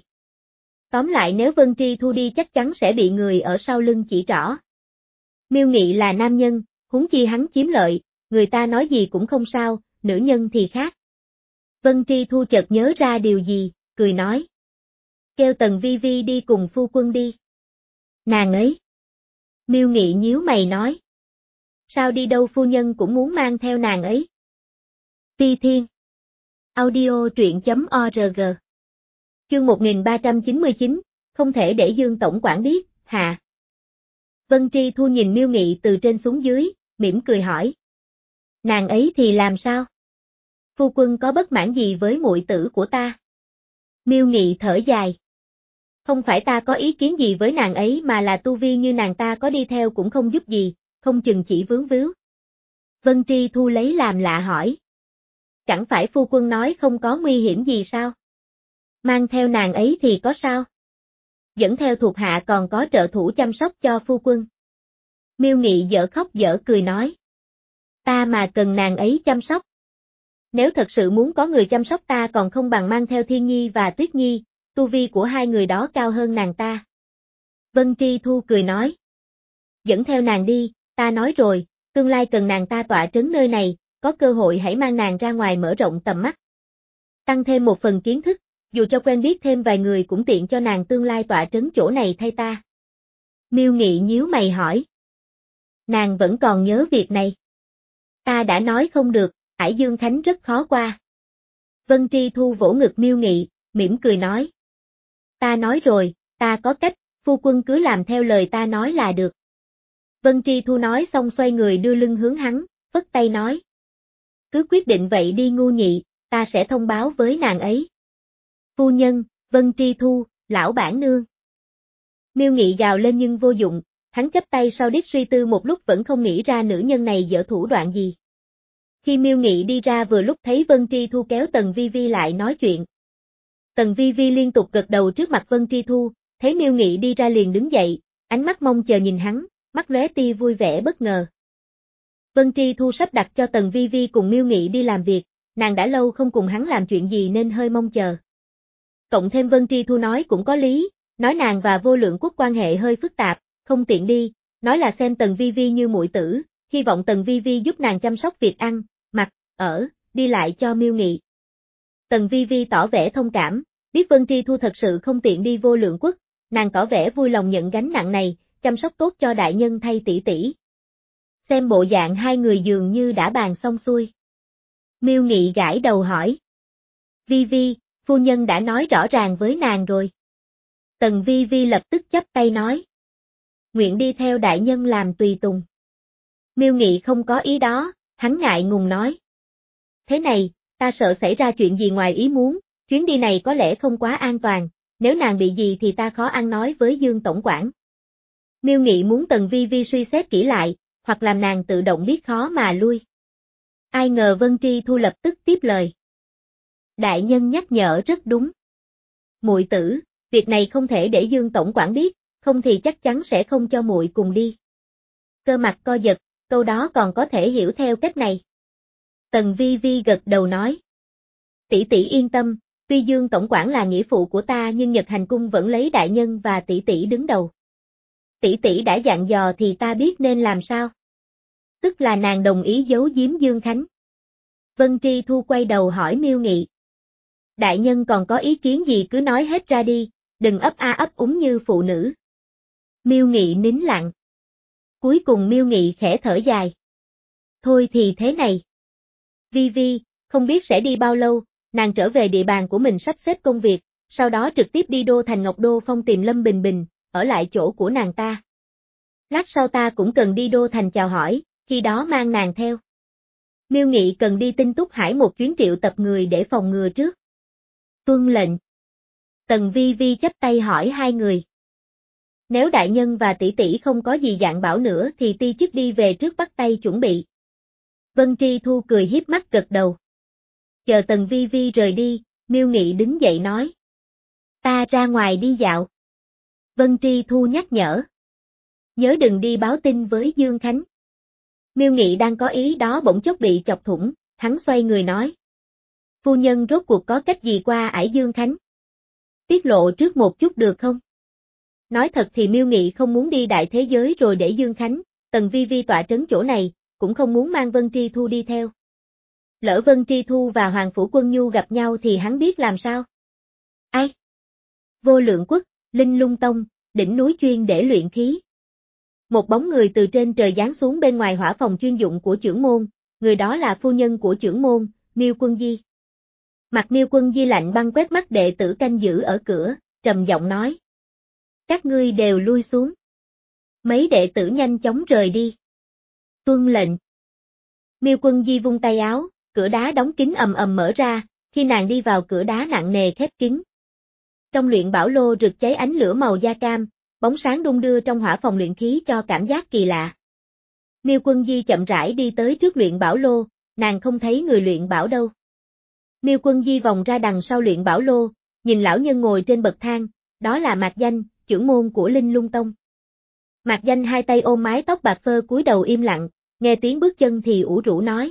Tóm lại nếu Vân Tri Thu đi chắc chắn sẽ bị người ở sau lưng chỉ trỏ. Miêu Nghị là nam nhân, huống chi hắn chiếm lợi, người ta nói gì cũng không sao, nữ nhân thì khác. Vân Tri Thu chợt nhớ ra điều gì, cười nói. Kêu Tần Vi Vi đi cùng phu quân đi. Nàng ấy. Miêu Nghị nhíu mày nói. Sao đi đâu phu nhân cũng muốn mang theo nàng ấy. Phi Thiên. Audio truyện chấm org. Chương một nghìn ba trăm chín mươi chín, không thể để Dương Tổng quản biết, hạ. Vân Tri Thu nhìn Miêu Nghị từ trên xuống dưới, mỉm cười hỏi. Nàng ấy thì làm sao? Phu quân có bất mãn gì với muội tử của ta? Miêu Nghị thở dài. Không phải ta có ý kiến gì với nàng ấy mà là tu vi như nàng ta có đi theo cũng không giúp gì, không chừng chỉ vướng víu. Vân Tri Thu lấy làm lạ hỏi. Chẳng phải phu quân nói không có nguy hiểm gì sao? Mang theo nàng ấy thì có sao? Dẫn theo thuộc hạ còn có trợ thủ chăm sóc cho phu quân. Miêu Nghị dở khóc dở cười nói. Ta mà cần nàng ấy chăm sóc. Nếu thật sự muốn có người chăm sóc ta còn không bằng mang theo Thiên Nhi và Tuyết Nhi, tu vi của hai người đó cao hơn nàng ta. Vân Tri Thu cười nói. Dẫn theo nàng đi, ta nói rồi, tương lai cần nàng ta tọa trấn nơi này, có cơ hội hãy mang nàng ra ngoài mở rộng tầm mắt. Tăng thêm một phần kiến thức, dù cho quen biết thêm vài người cũng tiện cho nàng tương lai tọa trấn chỗ này thay ta. Miêu Nghị nhíu mày hỏi. Nàng vẫn còn nhớ việc này. Ta đã nói không được, Ải Dương Khánh rất khó qua. Vân Tri Thu vỗ ngực Miêu Nghị, mỉm cười nói. Ta nói rồi, ta có cách, phu quân cứ làm theo lời ta nói là được. Vân Tri Thu nói xong xoay người đưa lưng hướng hắn, phất tay nói. Cứ quyết định vậy đi Ngu Nhị, ta sẽ thông báo với nàng ấy. Phu nhân, Vân Tri Thu, lão bản nương. Miêu Nghị gào lên nhưng vô dụng, hắn chắp tay sau đít suy tư một lúc vẫn không nghĩ ra nữ nhân này dở thủ đoạn gì. Khi Miêu Nghị đi ra vừa lúc thấy Vân Tri Thu kéo Tần Vi Vi lại nói chuyện. Tần Vi Vi liên tục gật đầu trước mặt Vân Tri Thu, thấy Miêu Nghị đi ra liền đứng dậy, ánh mắt mong chờ nhìn hắn, mắt lóe tia vui vẻ bất ngờ. Vân Tri Thu sắp đặt cho Tần Vi Vi cùng Miêu Nghị đi làm việc, nàng đã lâu không cùng hắn làm chuyện gì nên hơi mong chờ. Cộng thêm Vân Tri Thu nói cũng có lý, nói nàng và Vô Lượng Quốc quan hệ hơi phức tạp, không tiện đi, nói là xem Tần Vi Vi như muội tử, hy vọng Tần Vi Vi giúp nàng chăm sóc việc ăn, mặc, ở, đi lại cho Miêu Nghị. Tần Vi Vi tỏ vẻ thông cảm, biết Vân Tri Thu thật sự không tiện đi Vô Lượng Quốc, nàng tỏ vẻ vui lòng nhận gánh nặng này, chăm sóc tốt cho đại nhân thay tỷ tỷ. Xem bộ dạng hai người dường như đã bàn xong xuôi. Miêu Nghị gãi đầu hỏi. Vi Vi, phu nhân đã nói rõ ràng với nàng rồi. Tần Vi Vi lập tức chắp tay nói. Nguyện đi theo đại nhân làm tùy tùng. Miêu Nghị không có ý đó, hắn ngại ngùng nói. Thế này, ta sợ xảy ra chuyện gì ngoài ý muốn, chuyến đi này có lẽ không quá an toàn, nếu nàng bị gì thì ta khó ăn nói với Dương tổng quản. Miêu Nghị muốn Tần Vi Vi suy xét kỹ lại, hoặc làm nàng tự động biết khó mà lui. Ai ngờ Vân Tri Thu lập tức tiếp lời. Đại nhân nhắc nhở rất đúng. Muội tử, việc này không thể để Dương tổng quản biết, không thì chắc chắn sẽ không cho muội cùng đi. Cơ mặt co giật, câu đó còn có thể hiểu theo cách này. Tần Vi Vi gật đầu nói. Tỷ tỷ yên tâm, tuy Dương tổng quản là nghĩa phụ của ta nhưng Nhật Hành cung vẫn lấy đại nhân và tỷ tỷ đứng đầu. Tỷ tỷ đã dặn dò thì ta biết nên làm sao. Tức là nàng đồng ý giấu giếm Dương Khánh. Vân Tri Thu quay đầu hỏi Miêu Nghị. Đại nhân còn có ý kiến gì cứ nói hết ra đi, đừng ấp a ấp úng như phụ nữ. Miêu Nghị nín lặng. Cuối cùng Miêu Nghị khẽ thở dài. Thôi thì thế này. Vi Vi, không biết sẽ đi bao lâu, nàng trở về địa bàn của mình sắp xếp công việc, sau đó trực tiếp đi đô thành Ngọc Đô Phong tìm Lâm Bình Bình, ở lại chỗ của nàng ta. Lát sau ta cũng cần đi đô thành chào hỏi, khi đó mang nàng theo. Miêu Nghị cần đi Tinh Túc Hải một chuyến triệu tập người để phòng ngừa trước. Tuân lệnh. Tần Vi Vi chắp tay hỏi hai người. Nếu đại nhân và tỷ tỷ không có gì dặn bảo nữa thì ti chức đi về trước bắt tay chuẩn bị. Vân Tri Thu cười hiếp mắt gật đầu. Chờ Tần Vi Vi rời đi, Miêu Nghị đứng dậy nói. Ta ra ngoài đi dạo. Vân Tri Thu nhắc nhở. Nhớ đừng đi báo tin với Dương Khánh. Miêu Nghị đang có ý đó bỗng chốc bị chọc thủng, hắn xoay người nói. Phu nhân rốt cuộc có cách gì qua ải Dương Khánh? Tiết lộ trước một chút được không? Nói thật thì Miêu Nghị không muốn đi đại thế giới rồi để Dương Khánh, Tần Vi Vi tọa trấn chỗ này, cũng không muốn mang Vân Tri Thu đi theo. Lỡ Vân Tri Thu và Hoàng Phủ Quân Nhu gặp nhau thì hắn biết làm sao? Ai? Vô Lượng Quốc, Linh Lung Tông, đỉnh núi chuyên để luyện khí. Một bóng người từ trên trời giáng xuống bên ngoài hỏa phòng chuyên dụng của chưởng môn, người đó là phu nhân của chưởng môn, Miêu Quân Di. Mặt Miêu Quân Di lạnh băng quét mắt đệ tử canh giữ ở cửa, trầm giọng nói. Các ngươi đều lui xuống. Mấy đệ tử nhanh chóng rời đi. Tuân lệnh. Miêu Quân Di vung tay áo, cửa đá đóng kín ầm ầm mở ra, khi nàng đi vào cửa đá nặng nề khép kín. Trong luyện bảo lô rực cháy ánh lửa màu da cam, bóng sáng đung đưa trong hỏa phòng luyện khí cho cảm giác kỳ lạ. Miêu Quân Di chậm rãi đi tới trước luyện bảo lô, nàng không thấy người luyện bảo đâu. Miêu Quân Di vòng ra đằng sau luyện bảo lô, nhìn lão nhân ngồi trên bậc thang, đó là Mạc Danh, chưởng môn của Linh Lung Tông. Mạc Danh hai tay ôm mái tóc bạc phơ cúi đầu im lặng, nghe tiếng bước chân thì ủ rũ nói.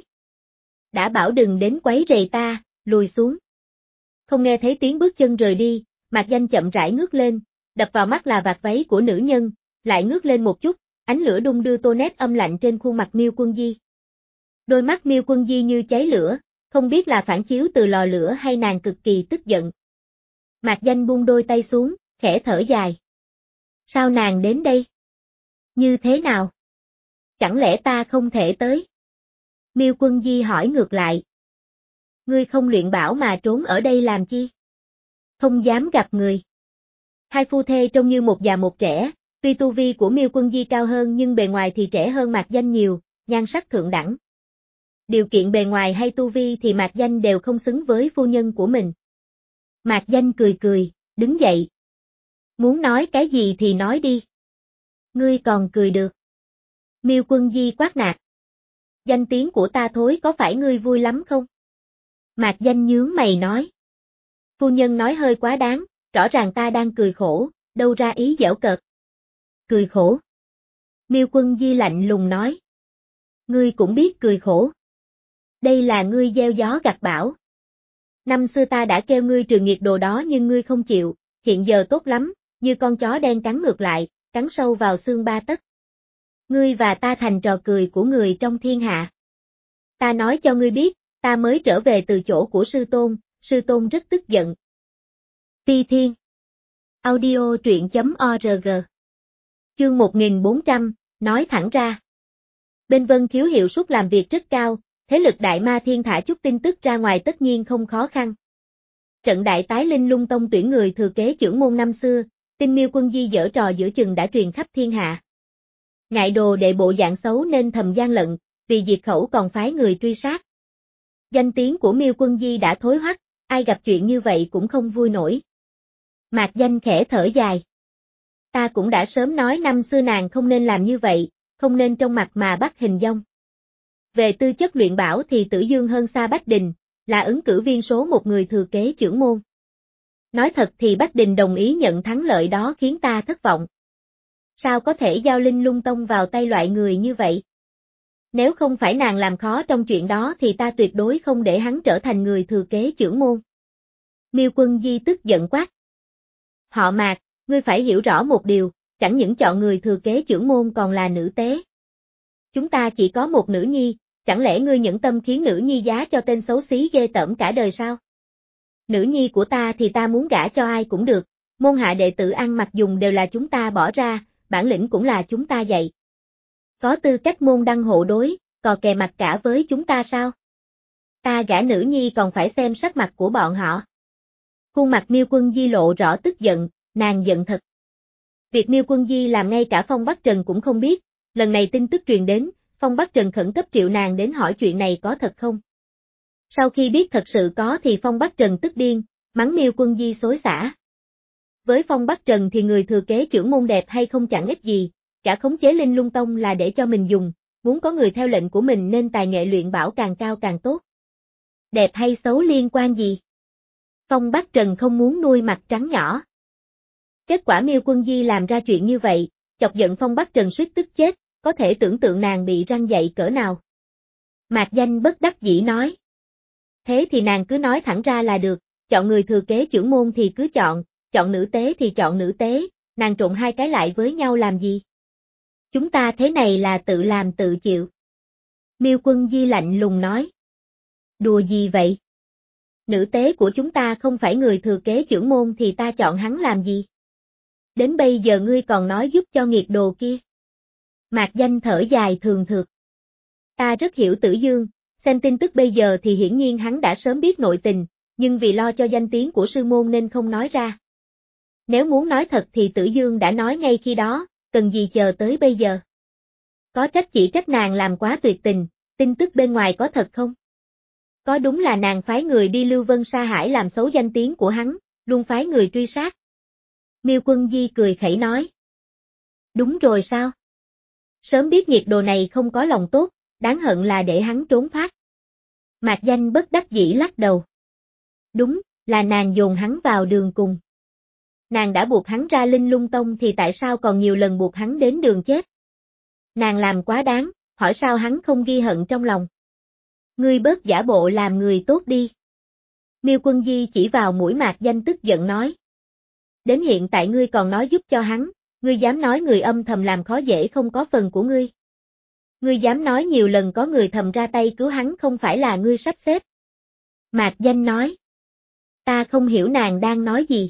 Đã bảo đừng đến quấy rầy ta, lùi xuống. Không nghe thấy tiếng bước chân rời đi, Mạc Danh chậm rãi ngước lên, đập vào mắt là vạt váy của nữ nhân, lại ngước lên một chút, ánh lửa đung đưa tô nét âm lạnh trên khuôn mặt Miêu Quân Di. Đôi mắt Miêu Quân Di như cháy lửa, không biết là phản chiếu từ lò lửa hay nàng cực kỳ tức giận. Mạc Danh buông đôi tay xuống, khẽ thở dài. Sao nàng đến đây? Như thế nào? Chẳng lẽ ta không thể tới? Miêu Quân Di hỏi ngược lại. Ngươi không luyện bảo mà trốn ở đây làm chi? Không dám gặp người. Hai phu thê trông như một già một trẻ, tuy tu vi của Miêu Quân Di cao hơn nhưng bề ngoài thì trẻ hơn Mạc Danh nhiều, nhan sắc thượng đẳng. Điều kiện bề ngoài hay tu vi thì Mạc Danh đều không xứng với phu nhân của mình. Mạc Danh cười cười, đứng dậy. Muốn nói cái gì thì nói đi. Ngươi còn cười được. Miêu Quân Di quát nạt. Danh tiếng của ta thối có phải ngươi vui lắm không? Mạc Danh nhướng mày nói. Phu nhân nói hơi quá đáng, rõ ràng ta đang cười khổ, đâu ra ý giễu cợt. Cười khổ. Miêu Quân Di lạnh lùng nói. Ngươi cũng biết cười khổ. Đây là ngươi gieo gió gặt bão. Năm xưa ta đã kêu ngươi trừ nghiệt đồ đó nhưng ngươi không chịu, hiện giờ tốt lắm, như con chó đen cắn ngược lại, cắn sâu vào xương ba tấc. Ngươi và ta thành trò cười của người trong thiên hạ. Ta nói cho ngươi biết, ta mới trở về từ chỗ của sư tôn, sư tôn rất tức giận. Ti Thiên. Audio truyện chấm org. Chương một nghìn bốn trăm, nói thẳng ra. Bên Vân Khiếu hiệu suất làm việc rất cao, thế lực Đại Ma Thiên thả chút tin tức ra ngoài tất nhiên không khó khăn. Trận đại tái Linh Lung Tông tuyển người thừa kế chưởng môn năm xưa, tin Miêu Quân Di giở trò giữa chừng đã truyền khắp thiên hạ. Ngại đồ đệ bộ dạng xấu nên thầm gian lận, vì diệt khẩu còn phái người truy sát. Danh tiếng của Miêu Quân Di đã thối hoắc, ai gặp chuyện như vậy cũng không vui nổi. Mạc Danh khẽ thở dài. Ta cũng đã sớm nói năm xưa nàng không nên làm như vậy, không nên trong mặt mà bắt hình dong. Về tư chất luyện bảo thì Tử Dương hơn xa Bách Đình, là ứng cử viên số một người thừa kế chưởng môn. Nói thật thì Bách Đình đồng ý nhận thắng lợi đó khiến ta thất vọng. Sao có thể giao Linh Lung Tông vào tay loại người như vậy? Nếu không phải nàng làm khó trong chuyện đó thì ta tuyệt đối không để hắn trở thành người thừa kế chưởng môn. Miêu Quân Di tức giận quát. Họ Mạc, ngươi phải hiểu rõ một điều, chẳng những chọn người thừa kế chưởng môn còn là nữ tế. Chúng ta chỉ có một nữ nhi, chẳng lẽ ngươi nhẫn tâm khiến nữ nhi giá cho tên xấu xí ghê tởm cả đời sao? Nữ nhi của ta thì ta muốn gả cho ai cũng được, môn hạ đệ tử ăn mặc dùng đều là chúng ta bỏ ra, bản lĩnh cũng là chúng ta dạy. Có tư cách môn đăng hộ đối, cò kè mặt cả với chúng ta sao? Ta gả nữ nhi còn phải xem sắc mặt của bọn họ. Khuôn mặt Miêu Quân Di lộ rõ tức giận, nàng giận thật. Việc Miêu Quân Di làm ngay cả Phong Bắc Trần cũng không biết, lần này tin tức truyền đến, Phong Bắc Trần khẩn cấp triệu nàng đến hỏi chuyện này có thật không. Sau khi biết thật sự có thì Phong Bắc Trần tức điên, mắng Miêu Quân Di xối xả. Với Phong Bắc Trần thì người thừa kế chưởng môn đẹp hay không chẳng ích gì, cả khống chế Linh Lung Tông là để cho mình dùng, muốn có người theo lệnh của mình nên tài nghệ luyện bảo càng cao càng tốt. Đẹp hay xấu liên quan gì? Phong Bắc Trần không muốn nuôi mặt trắng nhỏ. Kết quả Miêu Quân Di làm ra chuyện như vậy, chọc giận Phong Bắc Trần suýt tức chết, có thể tưởng tượng nàng bị răng dạy cỡ nào. Mạc Danh bất đắc dĩ nói. Thế thì nàng cứ nói thẳng ra là được, chọn người thừa kế chưởng môn thì cứ chọn, chọn nữ tế thì chọn nữ tế, nàng trộn hai cái lại với nhau làm gì? Chúng ta thế này là tự làm tự chịu. Miêu Quân Di lạnh lùng nói. Đùa gì vậy? Nữ tế của chúng ta không phải người thừa kế chưởng môn thì ta chọn hắn làm gì? Đến bây giờ ngươi còn nói giúp cho nghiệt đồ kia. Mạc Danh thở dài thường thượt. Ta rất hiểu Tử Dương, xem tin tức bây giờ thì hiển nhiên hắn đã sớm biết nội tình, nhưng vì lo cho danh tiếng của sư môn nên không nói ra. Nếu muốn nói thật thì Tử Dương đã nói ngay khi đó, cần gì chờ tới bây giờ. Có trách chỉ trách nàng làm quá tuyệt tình, tin tức bên ngoài có thật không? Có đúng là nàng phái người đi Lưu Vân Sa Hải làm xấu danh tiếng của hắn, luôn phái người truy sát? Miêu Quân Di cười khẩy nói. Đúng rồi sao? Sớm biết nghiệt đồ này không có lòng tốt, đáng hận là để hắn trốn thoát. Mạc Danh bất đắc dĩ lắc đầu. Đúng, là nàng dồn hắn vào đường cùng. Nàng đã buộc hắn ra Linh Lung Tông thì tại sao còn nhiều lần buộc hắn đến đường chết? Nàng làm quá đáng, hỏi sao hắn không ghi hận trong lòng. Ngươi bớt giả bộ làm người tốt đi. Miêu Quân Di chỉ vào mũi Mạc Danh tức giận nói. Đến hiện tại ngươi còn nói giúp cho hắn, ngươi dám nói người âm thầm làm khó dễ không có phần của ngươi. Ngươi dám nói nhiều lần có người thầm ra tay cứu hắn không phải là ngươi sắp xếp. Mạc Danh nói. Ta không hiểu nàng đang nói gì.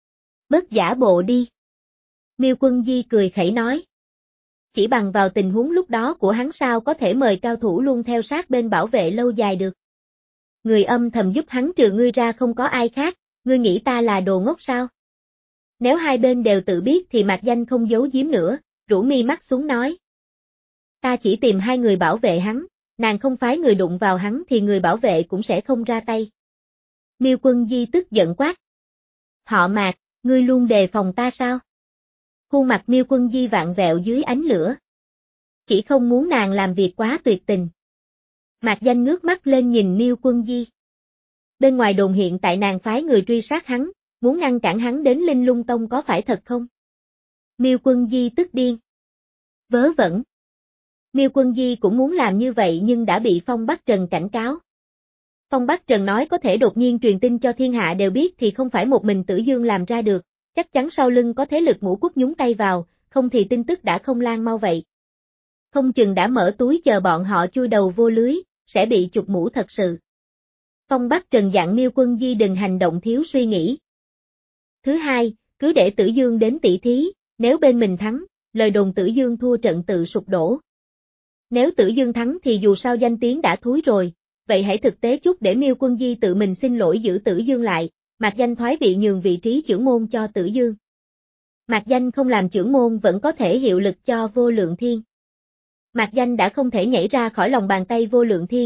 Bớt giả bộ đi. Miêu Quân Di cười khẩy nói. Chỉ bằng vào tình huống lúc đó của hắn sao có thể mời cao thủ luôn theo sát bên bảo vệ lâu dài được. Người âm thầm giúp hắn trừ ngươi ra không có ai khác, ngươi nghĩ ta là đồ ngốc sao? Nếu hai bên đều tự biết thì Mạc Danh không giấu giếm nữa, rũ mi mắt xuống nói. Ta chỉ tìm hai người bảo vệ hắn, nàng không phái người đụng vào hắn thì người bảo vệ cũng sẽ không ra tay. Miêu Quân Di tức giận quát. Họ Mạc, ngươi luôn đề phòng ta sao? Khuôn mặt Miêu Quân Di vạn vẹo dưới ánh lửa. Chỉ không muốn nàng làm việc quá tuyệt tình. Mạc Danh ngước mắt lên nhìn Miêu Quân Di. Bên ngoài đồn hiện tại nàng phái người truy sát hắn, muốn ngăn cản hắn đến Linh Lung Tông có phải thật không? Miêu Quân Di tức điên. Vớ vẩn. Miêu Quân Di cũng muốn làm như vậy nhưng đã bị Phong Bắc Trần cảnh cáo. Phong Bắc Trần nói có thể đột nhiên truyền tin cho thiên hạ đều biết thì không phải một mình Tử Dương làm ra được, chắc chắn sau lưng có thế lực ngũ quốc nhúng tay vào, không thì tin tức đã không lan mau vậy. Không chừng đã mở túi chờ bọn họ chui đầu vô lưới, sẽ bị chụp mũ thật sự. Phong Bắc Trần dặn Miêu Quân Di đừng hành động thiếu suy nghĩ. Thứ hai, cứ để Tử Dương đến tỷ thí, nếu bên mình thắng, lời đồn Tử Dương thua trận tự sụp đổ. Nếu Tử Dương thắng thì dù sao danh tiếng đã thúi rồi, vậy hãy thực tế chút để Miêu Quân Di tự mình xin lỗi giữ Tử Dương lại, Mạc Danh thoái vị nhường vị trí chưởng môn cho Tử Dương. Mạc Danh không làm chưởng môn vẫn có thể hiệu lực cho Vô Lượng Thiên. Mạc Danh đã không thể nhảy ra khỏi lòng bàn tay Vô Lượng Thiên,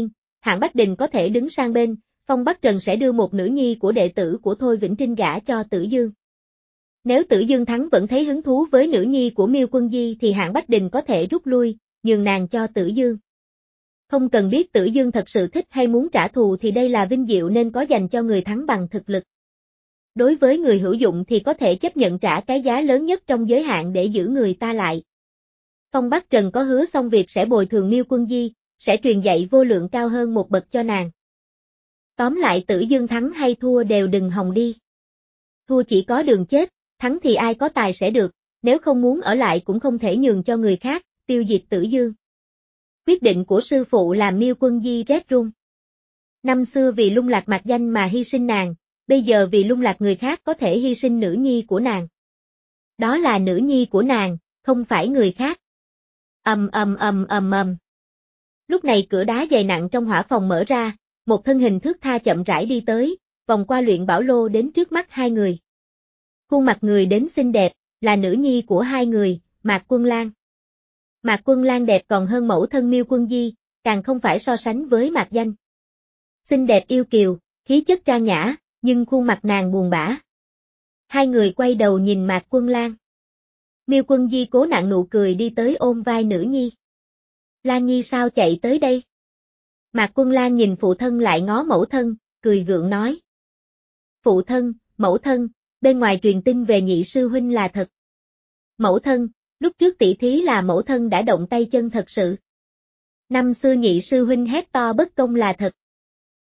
Hạng Bách Đình có thể đứng sang bên, Phong Bắc Trần sẽ đưa một nữ nhi của đệ tử của Thôi Vĩnh Trinh gả cho Tử Dương. Nếu Tử Dương thắng vẫn thấy hứng thú với nữ nhi của Miêu Quân Di thì Hạng Bách Đình có thể rút lui, nhường nàng cho Tử Dương. Không cần biết Tử Dương thật sự thích hay muốn trả thù thì đây là vinh diệu nên có dành cho người thắng bằng thực lực. Đối với người hữu dụng thì có thể chấp nhận trả cái giá lớn nhất trong giới hạn để giữ người ta lại. Phong Bắc Trần có hứa xong việc sẽ bồi thường Miêu Quân Di, sẽ truyền dạy vô lượng cao hơn một bậc cho nàng. Tóm lại Tử Dương thắng hay thua đều đừng hòng đi. Thua chỉ có đường chết, thắng thì ai có tài sẽ được, nếu không muốn ở lại cũng không thể nhường cho người khác, tiêu diệt Tử Dương. Quyết định của sư phụ làm Miêu Quân Di rét run. Năm xưa vì lung lạc Mạc Danh mà hy sinh nàng, bây giờ vì lung lạc người khác có thể hy sinh nữ nhi của nàng. Đó là nữ nhi của nàng, không phải người khác. Ầm ầm ầm ầm ầm. Lúc này cửa đá dày nặng trong hỏa phòng mở ra, một thân hình thướt tha chậm rãi đi tới, vòng qua luyện bảo lô đến trước mắt hai người. Khuôn mặt người đến xinh đẹp, là nữ nhi của hai người, Mạc Quân Lan. Mạc Quân Lan đẹp còn hơn mẫu thân Miêu Quân Di, càng không phải so sánh với Mạc Danh. Xinh đẹp yêu kiều, khí chất trang nhã, nhưng khuôn mặt nàng buồn bã. Hai người quay đầu nhìn Mạc Quân Lan. Miêu Quân Di cố nặn nụ cười đi tới ôm vai nữ nhi. Lan Nhi sao chạy tới đây? Mạc Quân Lan nhìn phụ thân lại ngó mẫu thân, cười gượng nói. Phụ thân, mẫu thân, bên ngoài truyền tin về nhị sư huynh là thật. Mẫu thân, lúc trước tỷ thí là mẫu thân đã động tay chân thật sự. Năm xưa nhị sư huynh hét to bất công là thật.